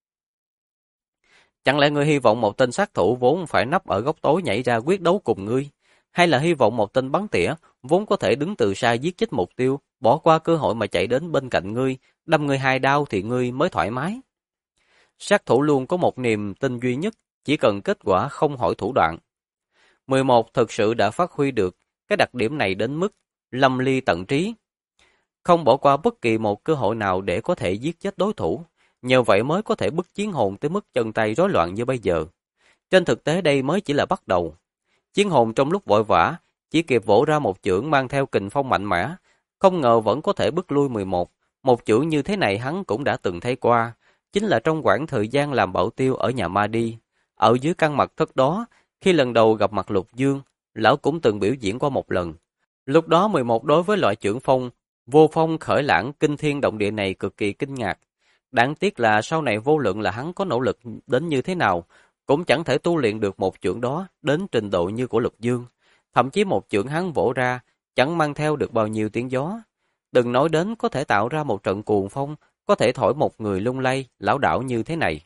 Chẳng lẽ ngươi hy vọng một tên sát thủ vốn phải nấp ở góc tối nhảy ra quyết đấu cùng ngươi, hay là hy vọng một tên bắn tỉa vốn có thể đứng từ xa giết chết mục tiêu, bỏ qua cơ hội mà chạy đến bên cạnh ngươi, đâm ngươi 2 đao thì ngươi mới thoải mái? Sát thủ luôn có một niềm tin duy nhất, chỉ cần kết quả không hỏi thủ đoạn. 11 thực sự đã phát huy được cái đặc điểm này đến mức lâm ly tận trí, không bỏ qua bất kỳ một cơ hội nào để có thể giết chết đối thủ, nhờ vậy mới có thể bức chiến hồn tới mức chân tay rối loạn như bây giờ. Trên thực tế đây mới chỉ là bắt đầu. Chiến hồn trong lúc vội vã, chỉ kịp vỗ ra một chưởng mang theo kình phong mạnh mẽ, không ngờ vẫn có thể bức lui 11. Một chưởng như thế này hắn cũng đã từng thấy qua, chính là trong khoảng thời gian làm bảo tiêu ở nhà ma đi. Ở dưới căn mật thất đó, khi lần đầu gặp mặt Lục Dương, lão cũng từng biểu diễn qua một lần. Lúc đó 11 đối với loại chưởng phong, vô phong khởi lãng kinh thiên động địa này cực kỳ kinh ngạc. Đáng tiếc là sau này vô luận là hắn có nỗ lực đến như thế nào, cũng chẳng thể tu luyện được một chưởng đó đến trình độ như của Lục Dương. Thậm chí một chưởng hắn vỗ ra, chẳng mang theo được bao nhiêu tiếng gió. Đừng nói đến có thể tạo ra một trận cuồng phong, có thể thổi một người lung lay, lão đảo như thế này.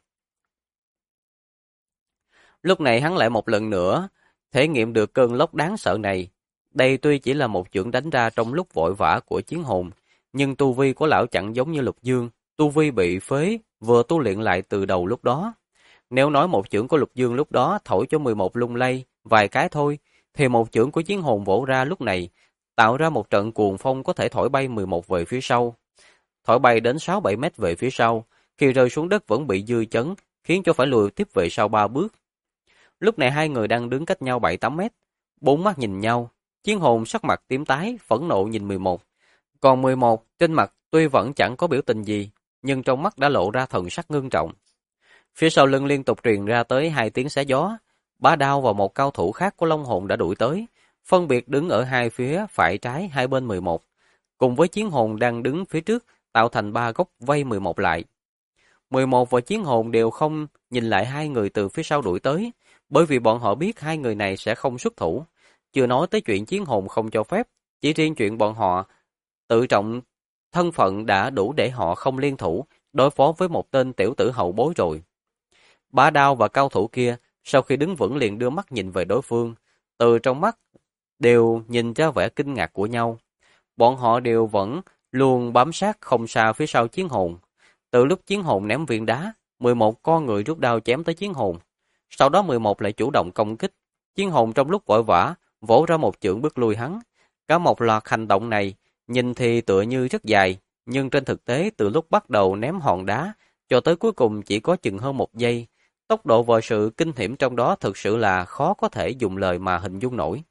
Lúc này hắn lại một lần nữa thể nghiệm được cơn lốc đáng sợ này. Đây tuy chỉ là một chưởng đánh ra trong lúc vội vã của chiến hồn, nhưng tu vi của lão chẳng giống như Lục Dương, tu vi bị phế, vừa tu luyện lại từ đầu lúc đó. Nếu nói một chưởng của Lục Dương lúc đó thổi cho 11 lung lay, vài cái thôi, thì một chưởng của chiến hồn vỗ ra lúc này, tạo ra một trận cuồng phong có thể thổi bay 11 về phía sau. Thổi bay đến 6-7 mét về phía sau, khi rơi xuống đất vẫn bị dư chấn, khiến cho phải lùi tiếp về sau 3 bước. Lúc này hai người đang đứng cách nhau 7-8 mét, bốn mắt nhìn nhau, chiến hồn sắc mặt tím tái, phẫn nộ nhìn 11. Còn 11 trên mặt tuy vẫn chẳng có biểu tình gì, nhưng trong mắt đã lộ ra thần sắc ngưng trọng. Phía sau lưng liên tục truyền ra tới 2 tiếng xé gió, bá đao và một cao thủ khác của Long Hồn đã đuổi tới, phân biệt đứng ở hai phía phải trái hai bên 11, cùng với chiến hồn đang đứng phía trước, tạo thành 3 góc vây 11 lại. 11 và chiến hồn đều không nhìn lại hai người từ phía sau đuổi tới, bởi vì bọn họ biết hai người này sẽ không xuất thủ. Chưa nói tới chuyện chiến hồn không cho phép, chỉ riêng chuyện bọn họ tự trọng thân phận đã đủ để họ không liên thủ, đối phó với một tên tiểu tử hậu bối rồi. Bá Đao và cao thủ kia, sau khi đứng vững liền đưa mắt nhìn về đối phương, từ trong mắt đều nhìn ra vẻ kinh ngạc của nhau. Bọn họ đều vẫn luôn bám sát không xa phía sau chiến hồn. Từ lúc chiến hồn ném viên đá, 11 con người rút đao chém tới chiến hồn. Sau đó 11 lại chủ động công kích. Chiến hồn trong lúc vội vã, vỗ ra một chưởng bước lui hắn. Cả một loạt hành động này, nhìn thì tựa như rất dài, nhưng trên thực tế từ lúc bắt đầu ném hòn đá, cho tới cuối cùng chỉ có chừng hơn 1 giây. Tốc độ và sự kinh hiểm trong đó thực sự là khó có thể dùng lời mà hình dung nổi.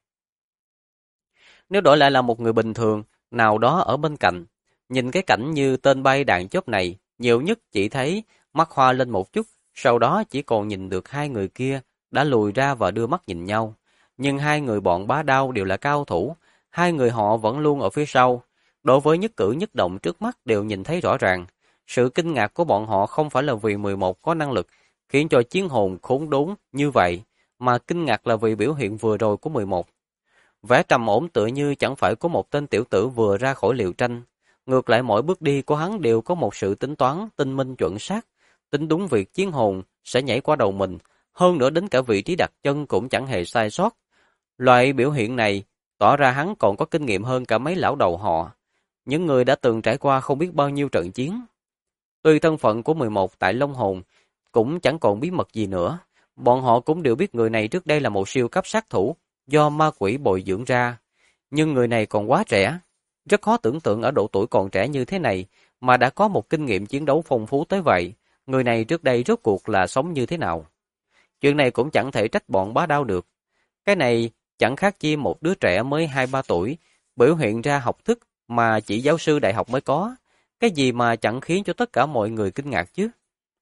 Nếu đổi lại là một người bình thường, nào đó ở bên cạnh, nhìn cái cảnh như tên bay đạn chớp này, nhiều nhất chỉ thấy mắt hoa lên một chút, sau đó chỉ còn nhìn được hai người kia đã lùi ra và đưa mắt nhìn nhau. Nhưng hai người bọn Bá Đao đều là cao thủ, hai người họ vẫn luôn ở phía sau. Đối với nhất cử nhất động trước mắt đều nhìn thấy rõ ràng. Sự kinh ngạc của bọn họ không phải là vì 11 có năng lực, khiến cho chiến hồn khốn đốn như vậy, mà kinh ngạc là vì biểu hiện vừa rồi của 11. Vẻ trầm ổn tựa như chẳng phải có một tên tiểu tử vừa ra khỏi liều tranh. Ngược lại mỗi bước đi của hắn đều có một sự tính toán, tinh minh chuẩn xác. Tính đúng việc chiến hồn sẽ nhảy qua đầu mình, hơn nữa đến cả vị trí đặt chân cũng chẳng hề sai sót. Loại biểu hiện này tỏ ra hắn còn có kinh nghiệm hơn cả mấy lão đầu họ. Những người đã từng trải qua không biết bao nhiêu trận chiến. Tuy thân phận của 11 tại Long Hồn cũng chẳng còn bí mật gì nữa. Bọn họ cũng đều biết người này trước đây là một siêu cấp sát thủ do ma quỷ bồi dưỡng ra. Nhưng người này còn quá trẻ. Rất khó tưởng tượng ở độ tuổi còn trẻ như thế này mà đã có một kinh nghiệm chiến đấu phong phú tới vậy. Người này trước đây rốt cuộc là sống như thế nào? Chuyện này cũng chẳng thể trách bọn Bá Đao được. Cái này chẳng khác chi một đứa trẻ mới 2-3 tuổi, biểu hiện ra học thức mà chỉ giáo sư đại học mới có. Cái gì mà chẳng khiến cho tất cả mọi người kinh ngạc chứ?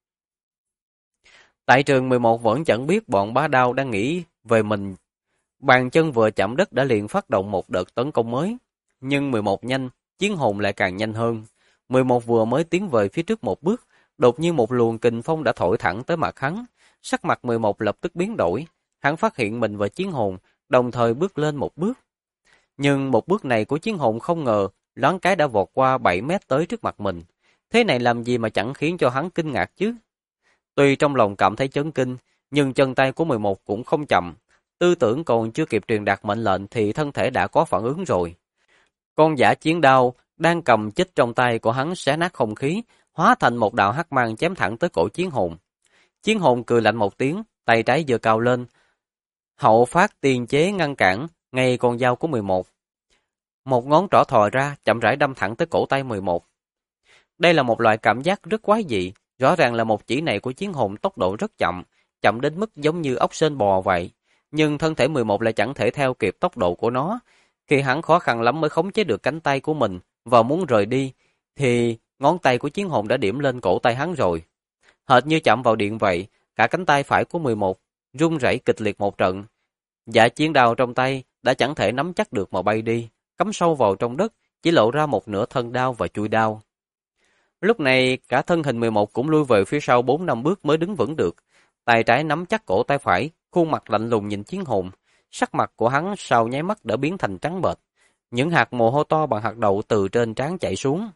Tại trường 11 vẫn chẳng biết bọn Bá Đao đang nghĩ về mình. Bàn chân vừa chạm đất đã liền phát động một đợt tấn công mới. Nhưng 11 nhanh, chiến hồn lại càng nhanh hơn. 11 vừa mới tiến về phía trước một bước, đột nhiên một luồng kình phong đã thổi thẳng tới mặt hắn. Sắc mặt 11 lập tức biến đổi. Hắn phát hiện mình và chiến hồn đồng thời bước lên một bước. Nhưng một bước này của chiến hồn không ngờ, loáng cái đã vọt qua 7 mét tới trước mặt mình. Thế này làm gì mà chẳng khiến cho hắn kinh ngạc chứ? Tuy trong lòng cảm thấy chấn kinh, nhưng chân tay của 11 cũng không chậm. Tư tưởng còn chưa kịp truyền đạt mệnh lệnh thì thân thể đã có phản ứng rồi. Con dã chiến đao đang cầm chích trong tay của hắn xé nát không khí, hóa thành một đạo hắc mang chém thẳng tới cổ chiến hồn. Chiến hồn cười lạnh một tiếng, tay trái giơ cao lên. Hậu phát tiền chế ngăn cản ngay con dao của 11. Một ngón trỏ thò ra, chậm rãi đâm thẳng tới cổ tay 11. Đây là một loại cảm giác rất quái dị, rõ ràng là một chỉ này của chiến hồn tốc độ rất chậm, chậm đến mức giống như ốc sên bò vậy. Nhưng thân thể 11 lại chẳng thể theo kịp tốc độ của nó. Khi hắn khó khăn lắm mới khống chế được cánh tay của mình và muốn rời đi, thì ngón tay của chiến hồn đã điểm lên cổ tay hắn rồi. Hệt như chạm vào điện vậy, cả cánh tay phải của 11 run rẩy kịch liệt một trận. Dạ chiến đao trong tay đã chẳng thể nắm chắc được mà bay đi, cắm sâu vào trong đất, chỉ lộ ra một nửa thân đao và chuôi đao. Lúc này cả thân hình 11 cũng lui về phía sau 4-5 bước mới đứng vững được. Tay trái nắm chắc cổ tay phải, khuôn mặt lạnh lùng nhìn chiến hồn. Sắc mặt của hắn sau nháy mắt đã biến thành trắng bệch. Những hạt mồ hôi to bằng hạt đậu từ trên trán chảy xuống.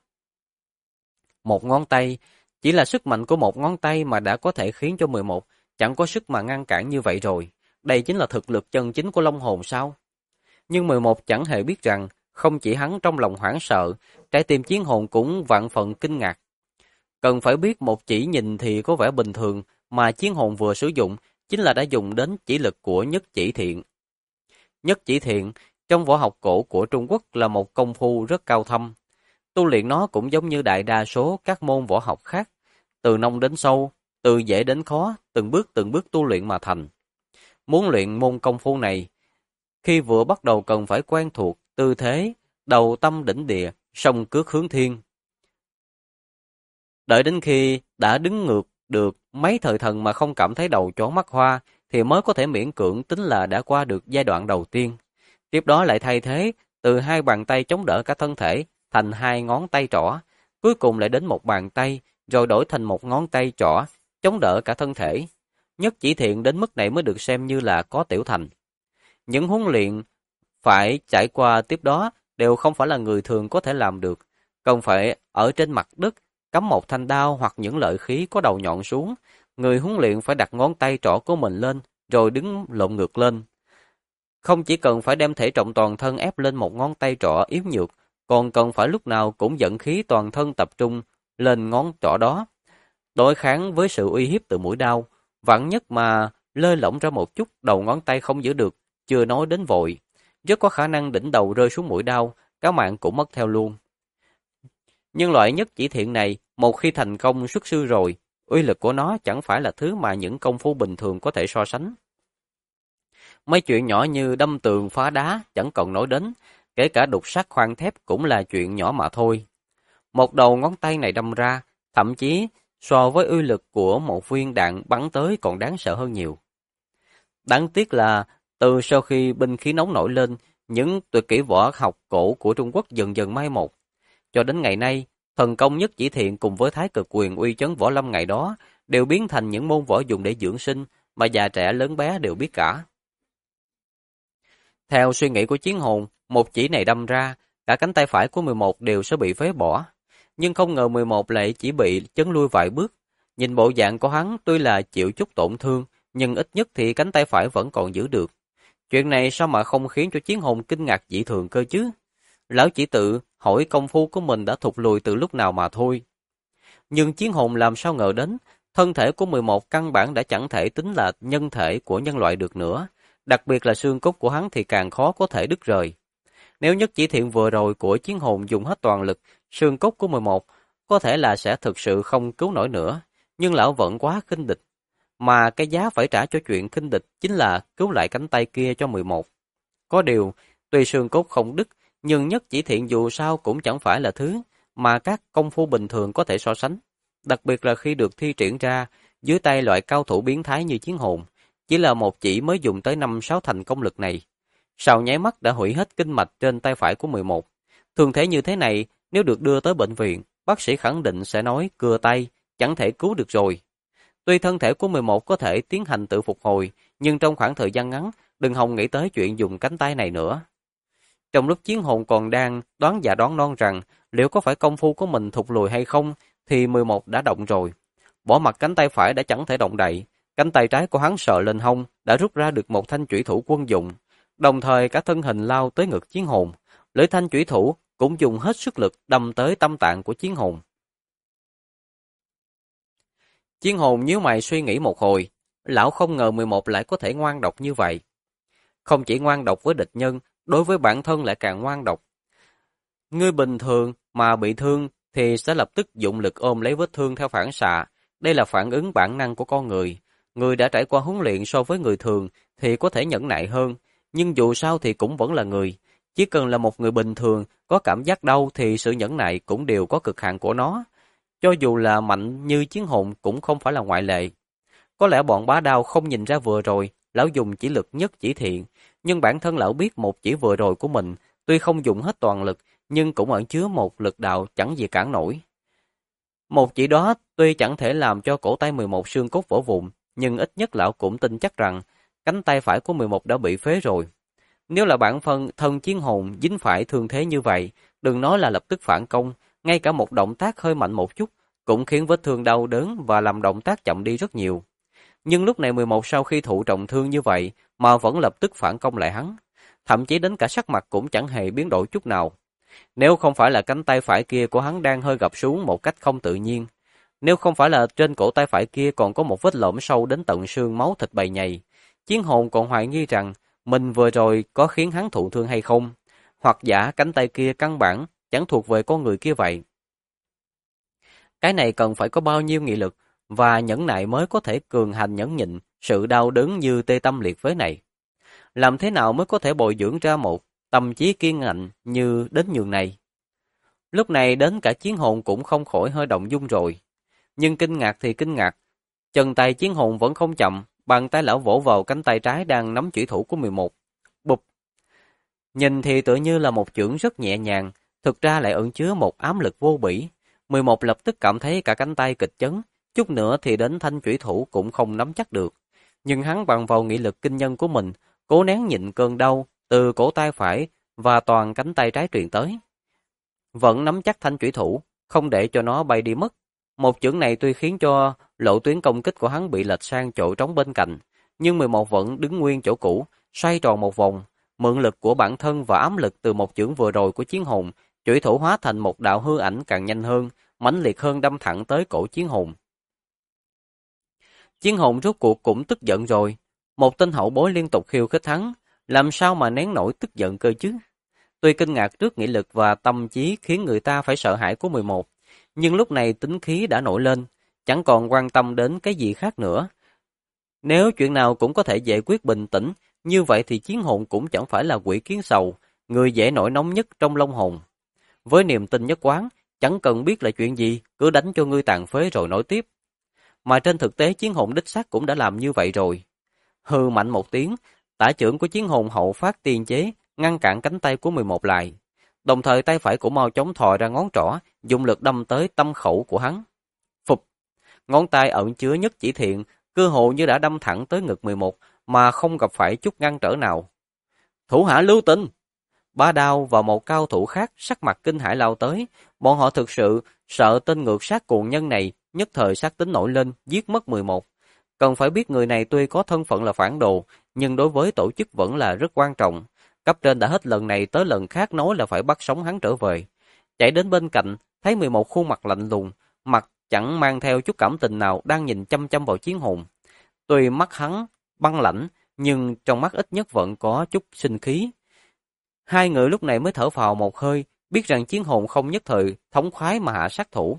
Một ngón tay, chỉ là sức mạnh của một ngón tay mà đã có thể khiến cho 11 chẳng có sức mà ngăn cản như vậy rồi. Đây chính là thực lực chân chính của Long Hồn sao? Nhưng 11 chẳng hề biết rằng, không chỉ hắn trong lòng hoảng sợ, trái tim chiến hồn cũng vạn phần kinh ngạc. Cần phải biết một chỉ nhìn thì có vẻ bình thường, mà chiến hồn vừa sử dụng chính là đã dùng đến chỉ lực của nhất chỉ thiện. Nhất chỉ thiện, trong võ học cổ của Trung Quốc là một công phu rất cao thâm. Tu luyện nó cũng giống như đại đa số các môn võ học khác, từ nông đến sâu, từ dễ đến khó, từng bước tu luyện mà thành. Muốn luyện môn công phu này, khi vừa bắt đầu cần phải quen thuộc tư thế, đầu tâm đỉnh địa, song cước hướng thiên. Đợi đến khi đã đứng ngược được mấy thời thần mà không cảm thấy đầu chóng mắt hoa, thì mới có thể miễn cưỡng tính là đã qua được giai đoạn đầu tiên. Tiếp đó lại thay thế từ hai bàn tay chống đỡ cả thân thể thành hai ngón tay trỏ, cuối cùng lại đến một bàn tay, rồi đổi thành một ngón tay trỏ, chống đỡ cả thân thể. Nhất chỉ thiện đến mức này mới được xem như là có tiểu thành. Những huấn luyện phải trải qua tiếp đó đều không phải là người thường có thể làm được. Cần phải ở trên mặt đất, cắm một thanh đao hoặc những lợi khí có đầu nhọn xuống. Người huấn luyện phải đặt ngón tay trỏ của mình lên, rồi đứng lộn ngược lên. Không chỉ cần phải đem thể trọng toàn thân ép lên một ngón tay trỏ yếu nhược, còn cần phải lúc nào cũng dẫn khí toàn thân tập trung lên ngón trỏ đó. Đối kháng với sự uy hiếp từ mũi đao, vạn nhất mà lơi lỏng ra một chút, đầu ngón tay không giữ được, chưa nói đến vội. Rất có khả năng đỉnh đầu rơi xuống mũi đao, cả mạng cũng mất theo luôn. Nhưng loại nhất chỉ thiện này, một khi thành công xuất sư rồi, uy lực của nó chẳng phải là thứ mà những công phu bình thường có thể so sánh. Mấy chuyện nhỏ như đâm tường phá đá chẳng còn nói đến, kể cả đục sắt khoan thép cũng là chuyện nhỏ mà thôi. Một đầu ngón tay này đâm ra, thậm chí so với uy lực của một viên đạn bắn tới còn đáng sợ hơn nhiều. Đáng tiếc là từ sau khi binh khí nóng nổi lên, những tuyệt kỹ võ học cổ của Trung Quốc dần dần mai một. Cho đến ngày nay, thần công nhất chỉ thiện cùng với thái cực quyền uy chấn võ lâm ngày đó đều biến thành những môn võ dùng để dưỡng sinh mà già trẻ lớn bé đều biết cả. Theo suy nghĩ của Chiến Hồn, một chỉ này đâm ra, cả cánh tay phải của 11 đều sẽ bị phế bỏ. Nhưng không ngờ 11 lại chỉ bị chấn lui vài bước. Nhìn bộ dạng của hắn tuy là chịu chút tổn thương, nhưng ít nhất thì cánh tay phải vẫn còn giữ được. Chuyện này sao mà không khiến cho Chiến Hồn kinh ngạc dị thường cơ chứ? Lão chỉ tự hỏi công phu của mình đã thụt lùi từ lúc nào mà thôi. Nhưng Chiến Hồn làm sao ngờ đến, thân thể của 11 căn bản đã chẳng thể tính là nhân thể của nhân loại được nữa. Đặc biệt là xương cốt của hắn thì càng khó có thể đứt rời. Nếu nhất chỉ thiện vừa rồi của Chiến Hồn dùng hết toàn lực, xương cốt của 11 có thể là sẽ thực sự không cứu nổi nữa. Nhưng lão vẫn quá khinh địch. Mà cái giá phải trả cho chuyện khinh địch chính là cứu lại cánh tay kia cho 11. Có điều, tuy xương cốt không đứt, nhưng nhất chỉ thiện dù sao cũng chẳng phải là thứ mà các công phu bình thường có thể so sánh. Đặc biệt là khi được thi triển ra dưới tay loại cao thủ biến thái như Chiến Hồn, chỉ là một chỉ mới dùng tới 5-6 thành công lực này. Sau nháy mắt đã hủy hết kinh mạch trên tay phải của 11. Thường thế như thế này, nếu được đưa tới bệnh viện, bác sĩ khẳng định sẽ nói cưa tay, chẳng thể cứu được rồi. Tuy thân thể của 11 có thể tiến hành tự phục hồi, nhưng trong khoảng thời gian ngắn, đừng hòng nghĩ tới chuyện dùng cánh tay này nữa. Trong lúc Chiến Hồn còn đang đoán dạ đoán non rằng liệu có phải công phu của mình thụt lùi hay không, thì 11 đã động rồi. Bỏ mặt cánh tay phải đã chẳng thể động đậy, cánh tay trái của hắn sờ lên hông đã rút ra được một thanh chủy thủ quân dụng, đồng thời cả thân hình lao tới ngực Chiến Hồn. Lưỡi thanh chủy thủ cũng dùng hết sức lực đâm tới tâm tạng của Chiến Hồn. Chiến Hồn nhíu mày suy nghĩ một hồi, lão không ngờ 11 lại có thể ngoan độc như vậy. Không chỉ ngoan độc với địch nhân, đối với bản thân lại càng ngoan độc. Người bình thường mà bị thương thì sẽ lập tức dụng lực ôm lấy vết thương theo phản xạ. Đây là phản ứng bản năng của con người. Người đã trải qua huấn luyện so với người thường thì có thể nhẫn nại hơn, nhưng dù sao thì cũng vẫn là người. Chỉ cần là một người bình thường có cảm giác đau thì sự nhẫn nại cũng đều có cực hạn của nó. Cho dù là mạnh như Chiến Hồn cũng không phải là ngoại lệ. Có lẽ bọn bá đao không nhìn ra vừa rồi, lão dùng chỉ lực nhất chỉ thiện, nhưng bản thân lão biết một chỉ vừa rồi của mình, tuy không dùng hết toàn lực, nhưng cũng ẩn chứa một lực đạo chẳng gì cản nổi. Một chỉ đó tuy chẳng thể làm cho cổ tay 11 xương cốt vỡ vụn, nhưng ít nhất lão cũng tin chắc rằng cánh tay phải của 11 đã bị phế rồi. Nếu là bản thân Chiến Hồn dính phải thương thế như vậy, đừng nói là lập tức phản công, ngay cả một động tác hơi mạnh một chút cũng khiến vết thương đau đớn và làm động tác chậm đi rất nhiều. Nhưng lúc này 11 sau khi thụ trọng thương như vậy mà vẫn lập tức phản công lại hắn, thậm chí đến cả sắc mặt cũng chẳng hề biến đổi chút nào. Nếu không phải là cánh tay phải kia của hắn đang hơi gập xuống một cách không tự nhiên, nếu không phải là trên cổ tay phải kia còn có một vết lõm sâu đến tận xương máu thịt bầy nhầy, Chiến Hồn còn hoài nghi rằng mình vừa rồi có khiến hắn thụ thương hay không, hoặc giả cánh tay kia căn bản chẳng thuộc về con người kia vậy. Cái này cần phải có bao nhiêu nghị lực và nhẫn nại mới có thể cường hành nhẫn nhịn sự đau đớn như tê tâm liệt phế này. Làm thế nào mới có thể bồi dưỡng ra một tâm trí kiên ngạnh như đến nhường này? Lúc này đến cả Chiến Hồn cũng không khỏi hơi động dung rồi. Nhưng kinh ngạc thì kinh ngạc, chân tay Chiến Hồn vẫn không chậm, bàn tay lão vỗ vào cánh tay trái đang nắm chủy thủ của 11. Bụp! Nhìn thì tự như là một chưởng rất nhẹ nhàng, thực ra lại ẩn chứa một ám lực vô bỉ. 11 lập tức cảm thấy cả cánh tay kịch chấn, chút nữa thì đến thanh chủy thủ cũng không nắm chắc được. Nhưng hắn bằng vào nghị lực kinh nhân của mình, cố nén nhịn cơn đau từ cổ tay phải và toàn cánh tay trái truyền tới. Vẫn nắm chắc thanh chủy thủ, không để cho nó bay đi mất. Một chưởng này tuy khiến cho lộ tuyến công kích của hắn bị lệch sang chỗ trống bên cạnh, nhưng 11 vẫn đứng nguyên chỗ cũ, xoay tròn một vòng, mượn lực của bản thân và ám lực từ một chưởng vừa rồi của chiến hồn, chủy thủ hóa thành một đạo hư ảnh càng nhanh hơn, mãnh liệt hơn đâm thẳng tới cổ chiến hồn. Chiến hồn rốt cuộc cũng tức giận rồi, một tên hậu bối liên tục khiêu khích hắn, làm sao mà nén nổi tức giận cơ chứ? Tuy kinh ngạc trước nghị lực và tâm trí khiến người ta phải sợ hãi của 11, nhưng lúc này tính khí đã nổi lên, chẳng còn quan tâm đến cái gì khác nữa. Nếu chuyện nào cũng có thể giải quyết bình tĩnh, như vậy thì chiến hồn cũng chẳng phải là quỷ kiến sầu, người dễ nổi nóng nhất trong long hồn. Với niềm tin nhất quán, chẳng cần biết là chuyện gì, cứ đánh cho ngươi tàn phế rồi nói tiếp. Mà trên thực tế chiến hồn đích xác cũng đã làm như vậy rồi. Hừ mạnh một tiếng, tả chưởng của chiến hồn hậu phát tiền chế, ngăn cản cánh tay của 11 lại. Đồng thời tay phải của mau chóng thò ra ngón trỏ, dùng lực đâm tới tâm khẩu của hắn. Phụp! Ngón tay ẩn chứa nhất chỉ thiện, cơ hồ như đã đâm thẳng tới ngực 11, mà không gặp phải chút ngăn trở nào. Thủ hạ lưu tình! Ba Đao và một cao thủ khác sắc mặt kinh hãi lao tới, bọn họ thực sự sợ tên ngược sát cuồng nhân này, nhất thời sát tính nổi lên, giết mất 11. Cần phải biết người này tuy có thân phận là phản đồ, nhưng đối với tổ chức vẫn là rất quan trọng. Cấp trên đã hết lần này tới lần khác nói là phải bắt sống hắn trở về. Chạy đến bên cạnh, thấy 11 khuôn mặt lạnh lùng, mặt chẳng mang theo chút cảm tình nào đang nhìn chăm chăm vào chiến hồn. Tuy mắt hắn băng lãnh, nhưng trong mắt ít nhất vẫn có chút sinh khí. Hai người lúc này mới thở phào một hơi, biết rằng chiến hồn không nhất thời thống khoái mà hạ sát thủ.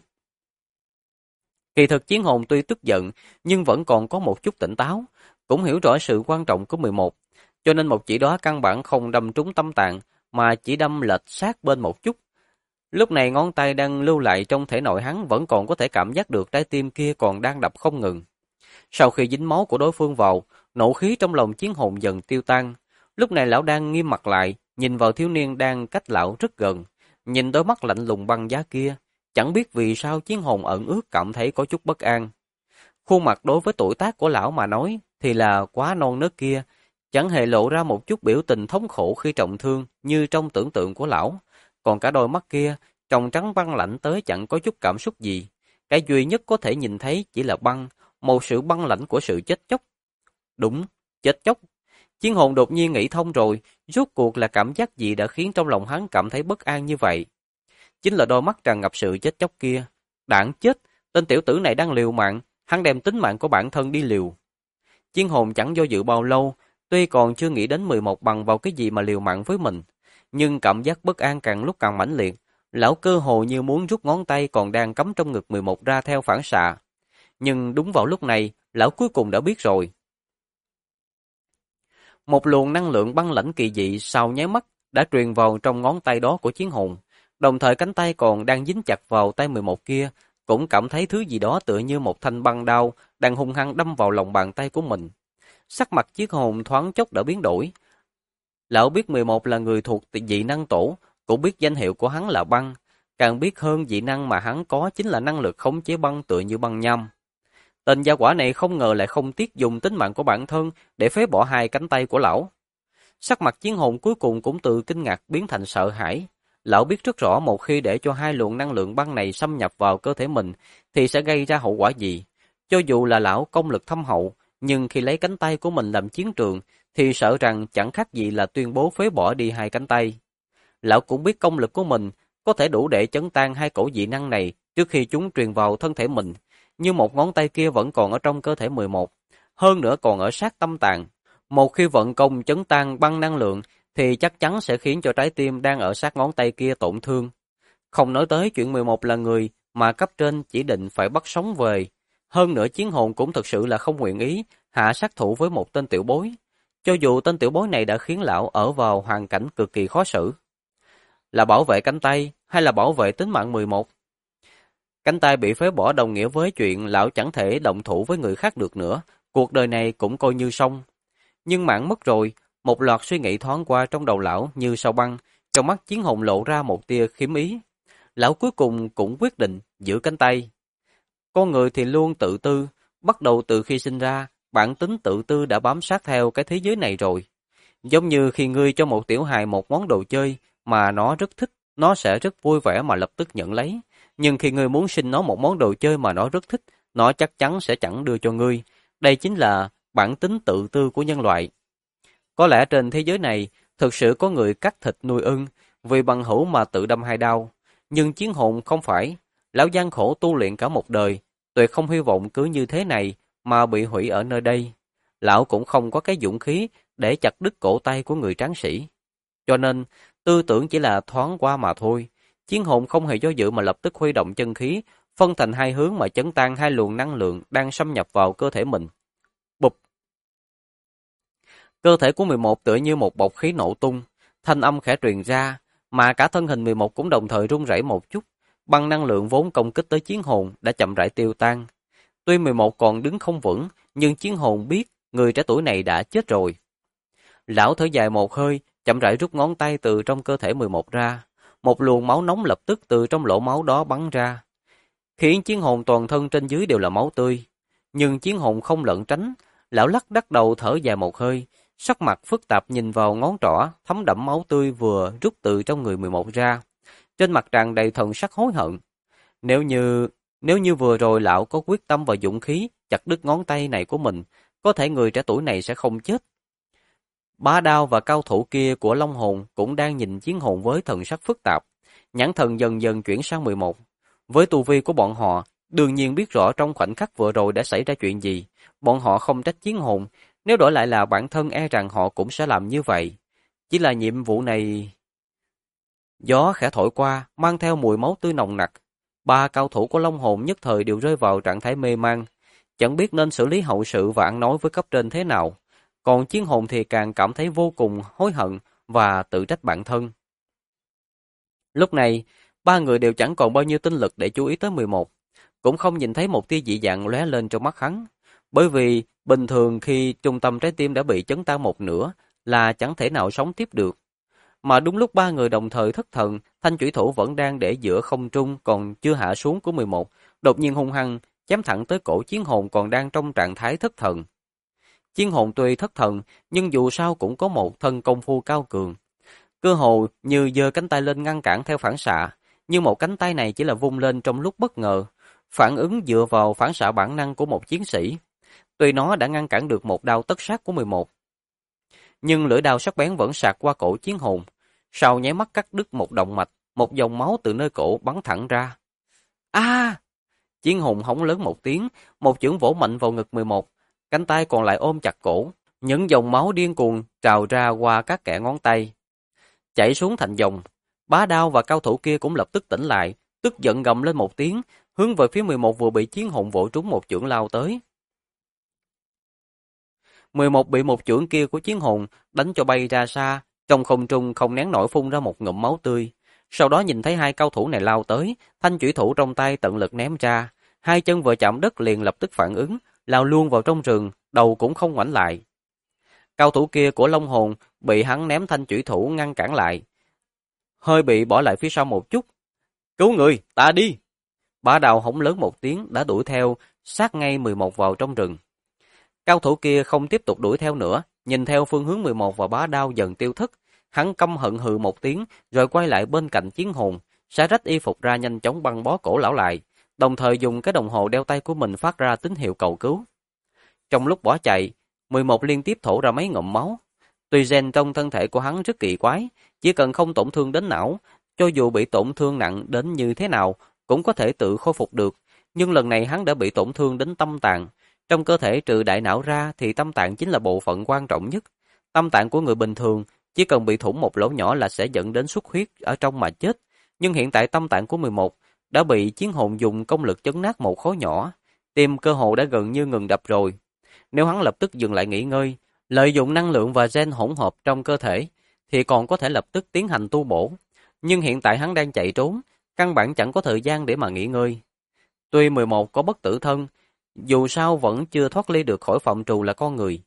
Kỳ thực chiến hồn tuy tức giận, nhưng vẫn còn có một chút tỉnh táo, cũng hiểu rõ sự quan trọng của 11, cho nên một chỉ đó căn bản không đâm trúng tâm tạng, mà chỉ đâm lệch sát bên một chút. Lúc này ngón tay đang lưu lại trong thể nội hắn vẫn còn có thể cảm giác được trái tim kia còn đang đập không ngừng. Sau khi dính máu của đối phương vào, nộ khí trong lòng chiến hồn dần tiêu tan. Lúc này lão đang nghiêm mặt lại, nhìn vào thiếu niên đang cách lão rất gần, nhìn đôi mắt lạnh lùng băng giá kia, chẳng biết vì sao chiến hồn ẩn ước cảm thấy có chút bất an. Khuôn mặt đối với tuổi tác của lão mà nói thì là quá non nớt kia, chẳng hề lộ ra một chút biểu tình thống khổ khi trọng thương như trong tưởng tượng của lão. Còn cả đôi mắt kia, tròng trắng băng lạnh tới chẳng có chút cảm xúc gì. Cái duy nhất có thể nhìn thấy chỉ là băng, một sự băng lãnh của sự chết chóc. Đúng, chết chóc. Chiến hồn đột nhiên nghĩ thông rồi, rốt cuộc là cảm giác gì đã khiến trong lòng hắn cảm thấy bất an như vậy. Chính là đôi mắt tràn ngập sự chết chóc kia. Đảng chết, tên tiểu tử này đang liều mạng, hắn đem tính mạng của bản thân đi liều. Chiến hồn chẳng do dự bao lâu, tuy còn chưa nghĩ đến 11 bằng vào cái gì mà liều mạng với mình, nhưng cảm giác bất an càng lúc càng mãnh liệt, lão cơ hồ như muốn rút ngón tay còn đang cắm trong ngực 11 ra theo phản xạ. Nhưng đúng vào lúc này, lão cuối cùng đã biết rồi. Một luồng năng lượng băng lãnh kỳ dị sau nháy mắt đã truyền vào trong ngón tay đó của chiến hồn, đồng thời cánh tay còn đang dính chặt vào tay 11 kia, cũng cảm thấy thứ gì đó tựa như một thanh băng đao đang hung hăng đâm vào lòng bàn tay của mình. Sắc mặt chiến hồn thoáng chốc đã biến đổi. Lão biết 11 là người thuộc dị năng tổ, cũng biết danh hiệu của hắn là băng, càng biết hơn dị năng mà hắn có chính là năng lực khống chế băng tựa như băng nham. Tên gia quả này không ngờ lại không tiếc dùng tính mạng của bản thân để phế bỏ hai cánh tay của lão. Sắc mặt chiến hồn cuối cùng cũng từ kinh ngạc biến thành sợ hãi. Lão biết rất rõ một khi để cho hai luồng năng lượng băng này xâm nhập vào cơ thể mình thì sẽ gây ra hậu quả gì. Cho dù là lão công lực thâm hậu, nhưng khi lấy cánh tay của mình làm chiến trường thì sợ rằng chẳng khác gì là tuyên bố phế bỏ đi hai cánh tay. Lão cũng biết công lực của mình có thể đủ để chấn tan hai cổ dị năng này trước khi chúng truyền vào thân thể mình, nhưng một ngón tay kia vẫn còn ở trong cơ thể 11, hơn nữa còn ở sát tâm tạng. Một khi vận công chấn tan băng năng lượng thì chắc chắn sẽ khiến cho trái tim đang ở sát ngón tay kia tổn thương. Không nói tới chuyện 11 là người mà cấp trên chỉ định phải bắt sống về. Hơn nữa chiến hồn cũng thực sự là không nguyện ý hạ sát thủ với một tên tiểu bối. Cho dù tên tiểu bối này đã khiến lão ở vào hoàn cảnh cực kỳ khó xử. Là bảo vệ cánh tay hay là bảo vệ tính mạng 11? Cánh tay bị phế bỏ đồng nghĩa với chuyện lão chẳng thể động thủ với người khác được nữa. Cuộc đời này cũng coi như xong. Nhưng mạng mất rồi, Một loạt suy nghĩ thoáng qua trong đầu lão như sao băng, trong mắt Chiến Hồn lộ ra một tia khiếm ý. Lão cuối cùng cũng quyết định giữ cánh tay. Con người thì luôn tự tư, bắt đầu từ khi sinh ra, bản tính tự tư đã bám sát theo cái thế giới này rồi. Giống như khi ngươi cho một tiểu hài một món đồ chơi mà nó rất thích, nó sẽ rất vui vẻ mà lập tức nhận lấy. Nhưng khi ngươi muốn xin nó một món đồ chơi mà nó rất thích, nó chắc chắn sẽ chẳng đưa cho ngươi. Đây chính là bản tính tự tư của nhân loại. Có lẽ trên thế giới này, thực sự có người cắt thịt nuôi ưng, vì bằng hữu mà tự đâm hai đao. Nhưng Chiến Hồn không phải. Lão gian khổ tu luyện cả một đời, tuyệt không hy vọng cứ như thế này mà bị hủy ở nơi đây. Lão cũng không có cái dũng khí để chặt đứt cổ tay của người tráng sĩ. Cho nên, tư tưởng chỉ là thoáng qua mà thôi. Chiến Hồn không hề do dự mà lập tức huy động chân khí, phân thành hai hướng mà chấn tan hai luồng năng lượng đang xâm nhập vào cơ thể mình. Bụp! Cơ thể của 11 tựa như một bọt khí nổ tung, thanh âm khẽ truyền ra, mà cả thân hình 11 cũng đồng thời run rẩy một chút. Băng năng lượng vốn công kích tới Chiến Hồn đã chậm rãi tiêu tan. Tuy 11 còn đứng không vững, nhưng Chiến Hồn biết người trẻ tuổi này đã chết rồi. Lão thở dài một hơi, chậm rãi rút ngón tay từ trong cơ thể 11 ra. Một luồng máu nóng lập tức từ trong lỗ máu đó bắn ra, khiến Chiến Hồn toàn thân trên dưới đều là máu tươi. Nhưng Chiến Hồn không lẩn tránh, lão lắc đầu thở dài một hơi, sắc mặt phức tạp nhìn vào ngón trỏ thấm đẫm máu tươi vừa rút từ trong người 11 ra. Trên mặt tràn đầy thần sắc hối hận. Nếu như vừa rồi lão có quyết tâm và dũng khí chặt đứt ngón tay này của mình, có thể người trẻ tuổi này sẽ không chết. Bá Đao và cao thủ kia của Long Hồn cũng đang nhìn Chiến Hồn với thần sắc phức tạp. Nhãn thần dần dần chuyển sang 11. Với tu vi của bọn họ, đương nhiên biết rõ trong khoảnh khắc vừa rồi đã xảy ra chuyện gì. Bọn họ không trách Chiến Hồn, nếu đổi lại là bản thân e rằng họ cũng sẽ làm như vậy. Chỉ là nhiệm vụ này... Gió khẽ thổi qua, mang theo mùi máu tươi nồng nặc. Ba cao thủ của Long Hồn nhất thời đều rơi vào trạng thái mê man, chẳng biết nên xử lý hậu sự và ăn nói với cấp trên thế nào. Còn Chiến Hồn thì càng cảm thấy vô cùng hối hận và tự trách bản thân. Lúc này, ba người đều chẳng còn bao nhiêu tinh lực để chú ý tới 11, cũng không nhìn thấy một tia dị dạng lóe lên trong mắt hắn, bởi vì bình thường khi trung tâm trái tim đã bị chấn tan một nửa là chẳng thể nào sống tiếp được. Mà đúng lúc ba người đồng thời thất thần, thanh chủy thủ vẫn đang để giữa không trung còn chưa hạ xuống của 11, đột nhiên hung hăng chém thẳng tới cổ Chiến Hồn còn đang trong trạng thái thất thần. Chiến Hồn tuy thất thần, nhưng dù sao cũng có một thân công phu cao cường. Cơ hồ như giơ cánh tay lên ngăn cản theo phản xạ, nhưng một cánh tay này chỉ là vung lên trong lúc bất ngờ, phản ứng dựa vào phản xạ bản năng của một chiến sĩ. Tuy nó đã ngăn cản được một đao tất sát của 11, nhưng lưỡi đao sắc bén vẫn sạc qua cổ Chiến Hồn, sau nháy mắt cắt đứt một động mạch, một dòng máu từ nơi cổ bắn thẳng ra. A! Chiến Hồn hống lớn một tiếng, một chưởng vỗ mạnh vào ngực 11, cánh tay còn lại ôm chặt cổ, những dòng máu điên cuồng trào ra qua các kẽ ngón tay, chảy xuống thành dòng. Bá Đao và cao thủ kia cũng lập tức tỉnh lại, tức giận gầm lên một tiếng, hướng về phía 11 vừa bị Chiến Hồn vỗ trúng một chưởng lao tới. 11 bị một chưởng kia của Chiến Hồn đánh cho bay ra xa, trong không trung không nén nổi phun ra một ngụm máu tươi. Sau đó nhìn thấy hai cao thủ này lao tới, thanh chủy thủ trong tay tận lực ném ra, hai chân vừa chạm đất liền lập tức phản ứng, lao luôn vào trong rừng, đầu cũng không ngoảnh lại. Cao thủ kia của Long Hồn bị hắn ném thanh chủy thủ ngăn cản lại, hơi bị bỏ lại phía sau một chút. Cứu người, ta đi! Bá Đao hống lớn một tiếng đã đuổi theo, sát ngay 11 vào trong rừng. Cao thủ kia không tiếp tục đuổi theo nữa, nhìn theo phương hướng 11 và Bá Đao dần tiêu thất, hắn căm hận hừ một tiếng, rồi quay lại bên cạnh Chiến Hồn, xé rách y phục ra nhanh chóng băng bó cổ lão lại, đồng thời dùng cái đồng hồ đeo tay của mình phát ra tín hiệu cầu cứu. Trong lúc bỏ chạy, 11 liên tiếp thổ ra mấy ngụm máu. Tuy gen trong thân thể của hắn rất kỳ quái, chỉ cần không tổn thương đến não, cho dù bị tổn thương nặng đến như thế nào, cũng có thể tự khôi phục được. Nhưng lần này hắn đã bị tổn thương đến tâm tạng. Trong cơ thể trừ đại não ra thì tâm tạng chính là bộ phận quan trọng nhất. Tâm tạng của người bình thường chỉ cần bị thủng một lỗ nhỏ là sẽ dẫn đến xuất huyết ở trong mà chết. Nhưng hiện tại tâm tạng của 11 đã bị Chiến Hồn dùng công lực chấn nát một khối nhỏ. Tim cơ hồ đã gần như ngừng đập rồi. Nếu hắn lập tức dừng lại nghỉ ngơi, lợi dụng năng lượng và gen hỗn hợp trong cơ thể, thì còn có thể lập tức tiến hành tu bổ. Nhưng hiện tại hắn đang chạy trốn, căn bản chẳng có thời gian để mà nghỉ ngơi. Tuy 11 có bất tử thân, dù sao vẫn chưa thoát ly được khỏi phạm trù là con người.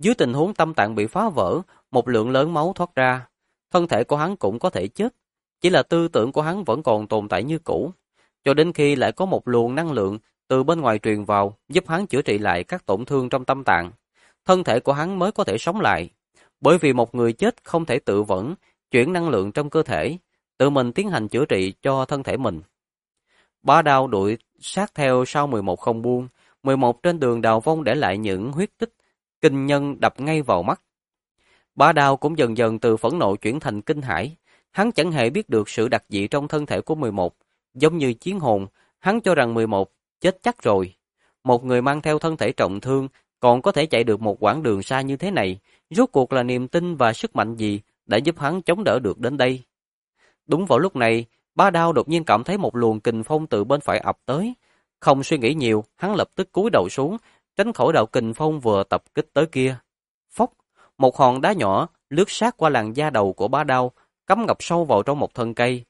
Dưới tình huống tâm tạng bị phá vỡ, một lượng lớn máu thoát ra, thân thể của hắn cũng có thể chết, chỉ là tư tưởng của hắn vẫn còn tồn tại như cũ, cho đến khi lại có một luồng năng lượng từ bên ngoài truyền vào, giúp hắn chữa trị lại các tổn thương trong tâm tạng. Thân thể của hắn mới có thể sống lại, bởi vì một người chết không thể tự vẫn, chuyển năng lượng trong cơ thể, tự mình tiến hành chữa trị cho thân thể mình. Bá Đao đuổi sát theo sau 11 không buông, 11 trên đường đào vong để lại những huyết tích, kinh nhân đập ngay vào mắt. Bá Đao cũng dần dần từ phẫn nộ chuyển thành kinh hãi, hắn chẳng hề biết được sự đặc dị trong thân thể của 11, giống như chiến hồn, hắn cho rằng 11 chết chắc rồi. Một người mang theo thân thể trọng thương, còn có thể chạy được một quãng đường xa như thế này, rốt cuộc là niềm tin và sức mạnh gì đã giúp hắn chống đỡ được đến đây. Đúng vào lúc này, Bá Đao đột nhiên cảm thấy một luồng kình phong từ bên phải ập tới. Không suy nghĩ nhiều, hắn lập tức cúi đầu xuống, tránh khỏi đạo kình phong vừa tập kích tới kia. Phốc, một hòn đá nhỏ lướt sát qua làn da đầu của Bá Đao, cắm ngập sâu vào trong một thân cây.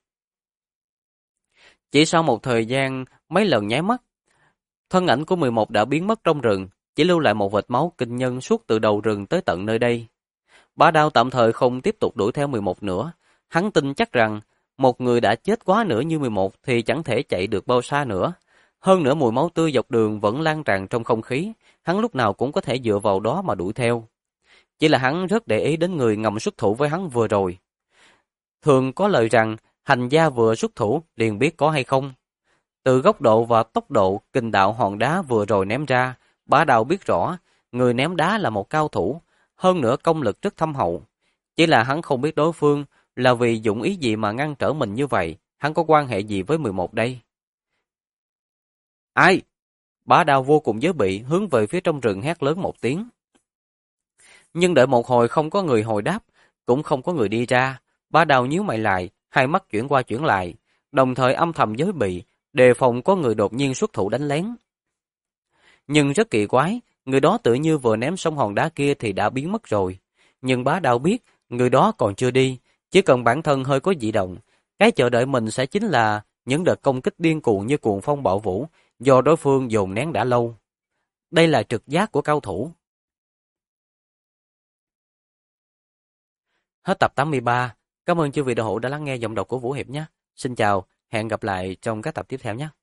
Chỉ sau một thời gian mấy lần nháy mắt, thân ảnh của 11 đã biến mất trong rừng, chỉ lưu lại một vệt máu kinh nhân suốt từ đầu rừng tới tận nơi đây. Bá Đao tạm thời không tiếp tục đuổi theo 11 nữa, hắn tin chắc rằng một người đã chết quá nữa như 11 thì chẳng thể chạy được bao xa nữa. Hơn nữa mùi máu tươi dọc đường vẫn lan tràn trong không khí, hắn lúc nào cũng có thể dựa vào đó mà đuổi theo. Chỉ là hắn rất để ý đến người ngầm xuất thủ với hắn vừa rồi. Thường có lời rằng, hành gia vừa xuất thủ liền biết có hay không. Từ góc độ và tốc độ kình đạo hòn đá vừa rồi ném ra, Bá Đao biết rõ, người ném đá là một cao thủ, hơn nữa công lực rất thâm hậu. Chỉ là hắn không biết đối phương là vì dụng ý gì mà ngăn trở mình như vậy, hắn có quan hệ gì với 11 đây? Ai? Bá Đao vô cùng giới bị, hướng về phía trong rừng hét lớn một tiếng. Nhưng đợi một hồi không có người hồi đáp, cũng không có người đi ra. Bá Đao nhíu mày lại, hai mắt chuyển qua chuyển lại, đồng thời âm thầm giới bị, đề phòng có người đột nhiên xuất thủ đánh lén. Nhưng rất kỳ quái, người đó tự như vừa ném xong hòn đá kia thì đã biến mất rồi. Nhưng Bá Đao biết, người đó còn chưa đi, chỉ cần bản thân hơi có dị động, cái chờ đợi mình sẽ chính là những đợt công kích điên cuồng như cuồng phong bạo vũ, do đối phương dồn nén đã lâu. Đây là trực giác của cao thủ. Hết tập 83. Cảm ơn chư vị đạo hữu đã lắng nghe giọng đọc của Vũ Hiệp nhé. Xin chào, hẹn gặp lại trong các tập tiếp theo nhé.